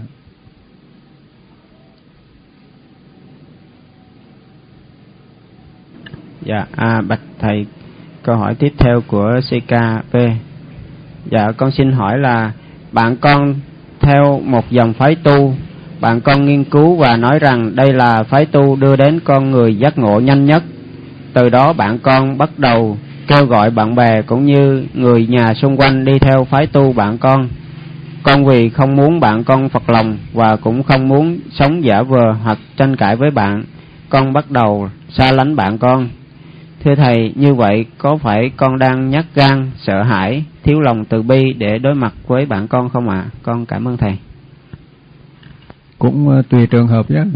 Dạ, à, bạch thầy, câu hỏi tiếp theo của xê ca pê. Dạ, con xin hỏi là bạn con theo một dòng phái tu, bạn con nghiên cứu và nói rằng đây là phái tu đưa đến con người giác ngộ nhanh nhất. Từ đó bạn con bắt đầu kêu gọi bạn bè cũng như người nhà xung quanh đi theo phái tu bạn con. Con vì không muốn bạn con phật lòng và cũng không muốn sống giả vờ hoặc tranh cãi với bạn, con bắt đầu xa lánh bạn con. Thưa thầy, như vậy có phải con đang nhát gan, sợ hãi, thiếu lòng từ bi để đối mặt với bạn con không ạ? À? Con cảm ơn thầy. Cũng uh, tùy trường hợp nhé.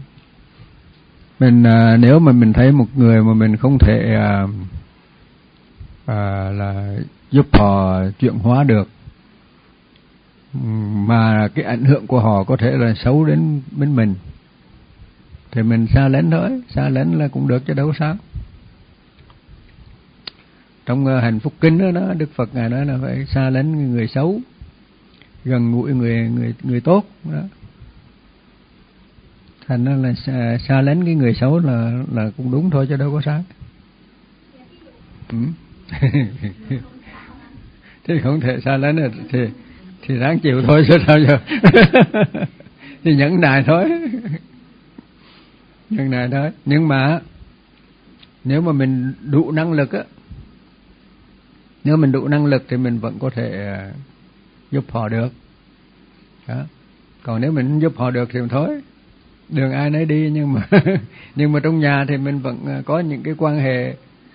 Mình uh, nếu mà mình thấy một người mà mình không thể uh, uh, là giúp họ chuyển hóa được, mà cái ảnh hưởng của họ có thể là xấu đến bên mình, thì mình xa lánh thôi. Xa lánh là cũng được chứ đâu sao. Trong uh, Hạnh Phúc Kinh đó, đó Đức Phật ngài nói là phải xa lánh người xấu, gần gũi người người người tốt đó. Thành ra là xa, xa lánh cái người xấu là là cũng đúng thôi chứ đâu có sao. Ừ. Thì không thể xa lánh là thì thì ráng chịu thôi chứ sao giờ. Thì nhẫn nại thôi. Nhẫn nại thôi. Nhưng mà nếu mà mình đủ năng lực á, nếu mình đủ năng lực thì mình vẫn có thể uh, giúp họ được. Đó. Còn nếu mình không giúp họ được thì thôi, đường ai nấy đi. Nhưng mà nhưng mà trong nhà thì mình vẫn có những cái quan hệ.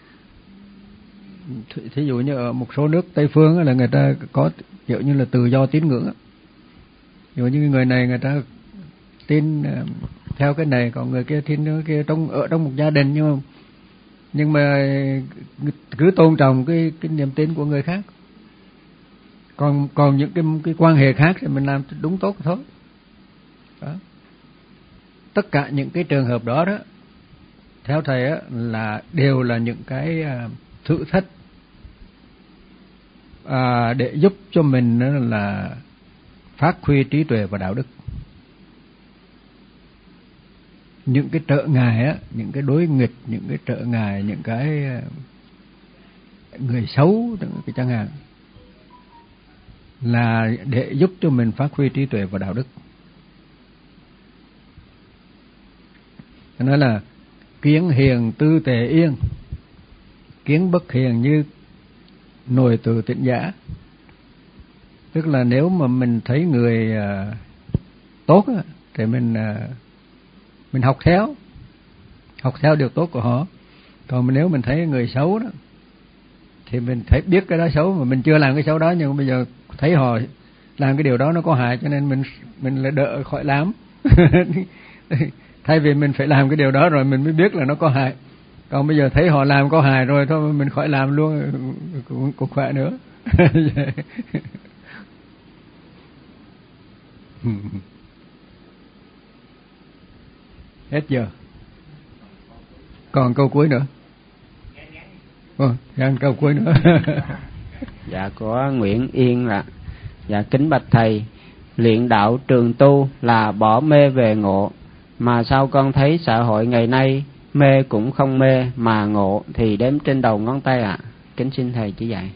Thí dụ như ở một số nước Tây phương là người ta có kiểu như là tự do tín ngưỡng. Ví dụ như người này người ta tin uh, theo cái này, còn người kia tin cái kia, trong ở trong một gia đình, nhưng mà nhưng mà cứ tôn trọng cái cái niềm tin của người khác. Còn còn những cái cái quan hệ khác thì mình làm đúng tốt thôi. Đó. Tất cả những cái trường hợp đó đó, theo thầy á, là đều là những cái uh, thử thách à, để giúp cho mình đó là phát huy trí tuệ và đạo đức. Những cái trở ngại á, những cái đối nghịch, những cái trở ngại, những cái người xấu cái chẳng hạn, là để giúp cho mình phát huy trí tuệ và đạo đức. Nói là kiến hiền tư tề yên, kiến bất hiền như nồi từ tịnh giả. Tức là nếu mà mình thấy người uh, tốt á, thì mình uh, mình học theo, học theo điều tốt của họ. Còn nếu mình thấy người xấu đó, thì mình thấy biết cái đó xấu mà mình chưa làm cái xấu đó, nhưng bây giờ thấy họ làm cái điều đó nó có hại, cho nên mình mình lại đỡ khỏi làm. Thay vì mình phải làm cái điều đó rồi mình mới biết là nó có hại. Còn bây giờ thấy họ làm có hại rồi thôi mình khỏi làm luôn cũng, cũng khỏe nữa. Hết giờ. Còn câu cuối nữa. Ồ, còn câu cuối nữa. Dạ, của Nguyễn Yên ạ. Dạ, kính bạch thầy, luyện đạo trường tu là bỏ mê về ngộ, mà sao con thấy xã hội ngày nay mê cũng không mê mà ngộ thì đếm trên đầu ngón tay ạ? À? Kính xin thầy chỉ dạy.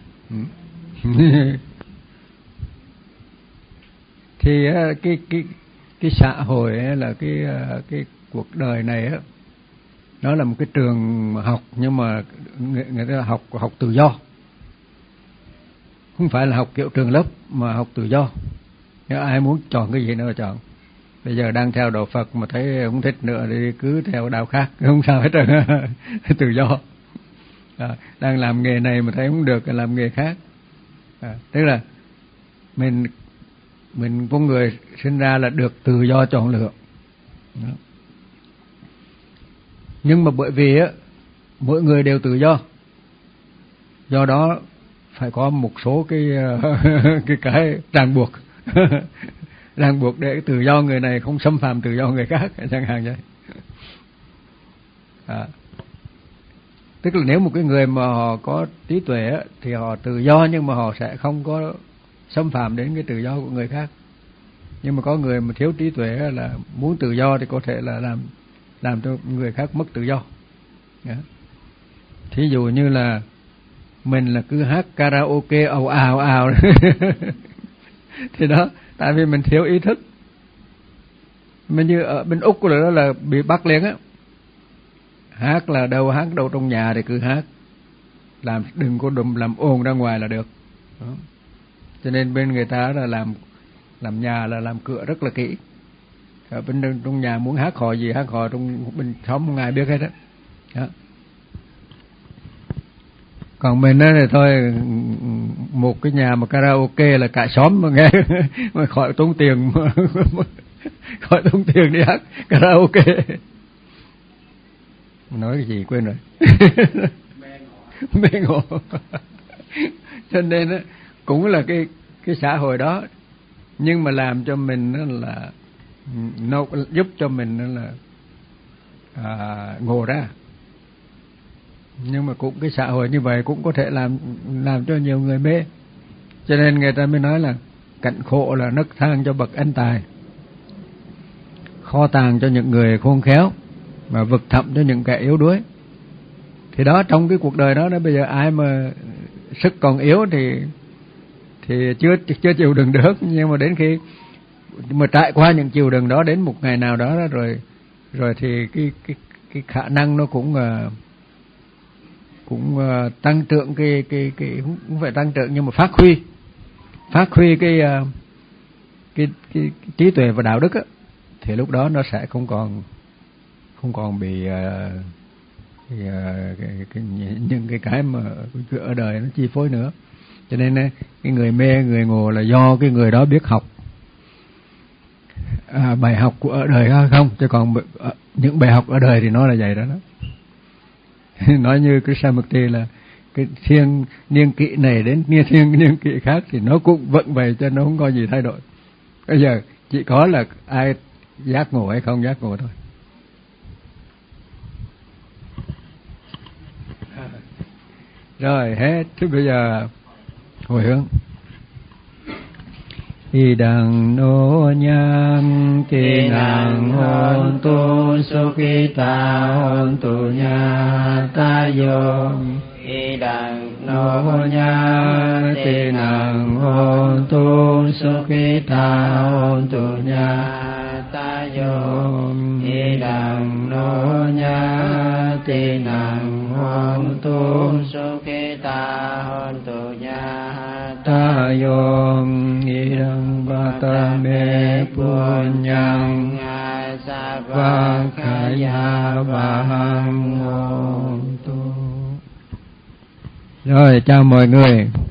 Thì cái cái cái xã hội là cái cái cuộc đời này á, nó là một cái trường học, nhưng mà người, người ta học học tự do, không phải là học kiểu trường lớp mà học tự do. Nếu ai muốn chọn cái gì nữa chọn. Bây giờ đang theo đạo Phật mà thấy không thích nữa thì cứ theo đạo khác, không sao hết rồi. Tự do. À, đang làm nghề này mà thấy không được thì làm nghề khác. À, tức là mình mình con người sinh ra là được tự do chọn lựa. Đó. Nhưng mà bởi vì á, mỗi người đều tự do, do đó phải có một số cái cái cái ràng buộc. Ràng buộc để tự do người này không xâm phạm tự do người khác chẳng hạn vậy. À. Tức là nếu một cái người mà họ có trí tuệ á, thì họ tự do nhưng mà họ sẽ không có xâm phạm đến cái tự do của người khác. Nhưng mà có người mà thiếu trí tuệ á, là muốn tự do thì có thể là làm làm cho người khác mất tự do. Yeah. Thí dụ như là mình là cứ hát karaoke ào ào ào thì đó, tại vì mình thiếu ý thức. Mà như ở bên Úc rồi đó là bị bắt liền á. Hát là đâu, hát đâu trong nhà thì cứ hát, làm đừng có đùm làm ồn ra ngoài là được. Đó. Cho nên bên người ta là làm làm nhà là làm cửa rất là kỹ. Ở bên trong nhà muốn hát hò gì hát hò, trong bên xóm không ai biết hết đó. Đó. Còn mình đó thì thôi, một cái nhà mà karaoke là cả xóm mà nghe mà khỏi tốn tiền mà, khỏi tốn tiền đi hát karaoke. Nói cái gì quên rồi. Mê ngộ. Cho nên đó, cũng là cái cái xã hội đó, nhưng mà làm cho mình đó là nó giúp cho mình đó là à, ngộ ra. Nhưng mà cũng cái xã hội như vậy cũng có thể làm làm cho nhiều người mê. Cho nên người ta mới nói là cảnh khổ là nấc thang cho bậc anh tài, kho tàng cho những người khôn khéo, mà vực thẳm cho những kẻ yếu đuối. Thì đó, trong cái cuộc đời đó, đó bây giờ ai mà sức còn yếu thì thì chưa chưa chịu đựng được, nhưng mà đến khi mà trải qua những chịu đựng đó, đến một ngày nào đó, đó rồi rồi thì cái cái cái khả năng nó cũng uh, cũng uh, tăng trưởng, cái cái cái không phải tăng trưởng nhưng mà phát huy phát huy cái uh, cái, cái, cái trí tuệ và đạo đức á, thì lúc đó nó sẽ không còn không còn bị uh, cái, uh, cái, cái, những cái cái mà ở đời nó chi phối nữa. Cho nên cái người mê người ngộ là do cái người đó biết học à, bài học của ở đời đó không, chứ còn những bài học ở đời thì nó là vậy đó, đó. Nói như Krishnamurti là cái thiên niên kỷ này đến niên thiên niên kỷ khác thì nó cũng vẫn vậy, cho nó không có gì thay đổi. Bây giờ chỉ có là ai giác ngộ hay không giác ngộ thôi. Rồi hết, chứ bây giờ hồi hướng. Idang no nyam tinang hontu sukhita hontu nyatayo. Idang no nyam tinang hontu sukhita hontu nyatayo. Idang no nyam tinang hontu sukhita hontu nyatayo. Idang vatame punyang savakaya vahang. Rồi, chào mọi người.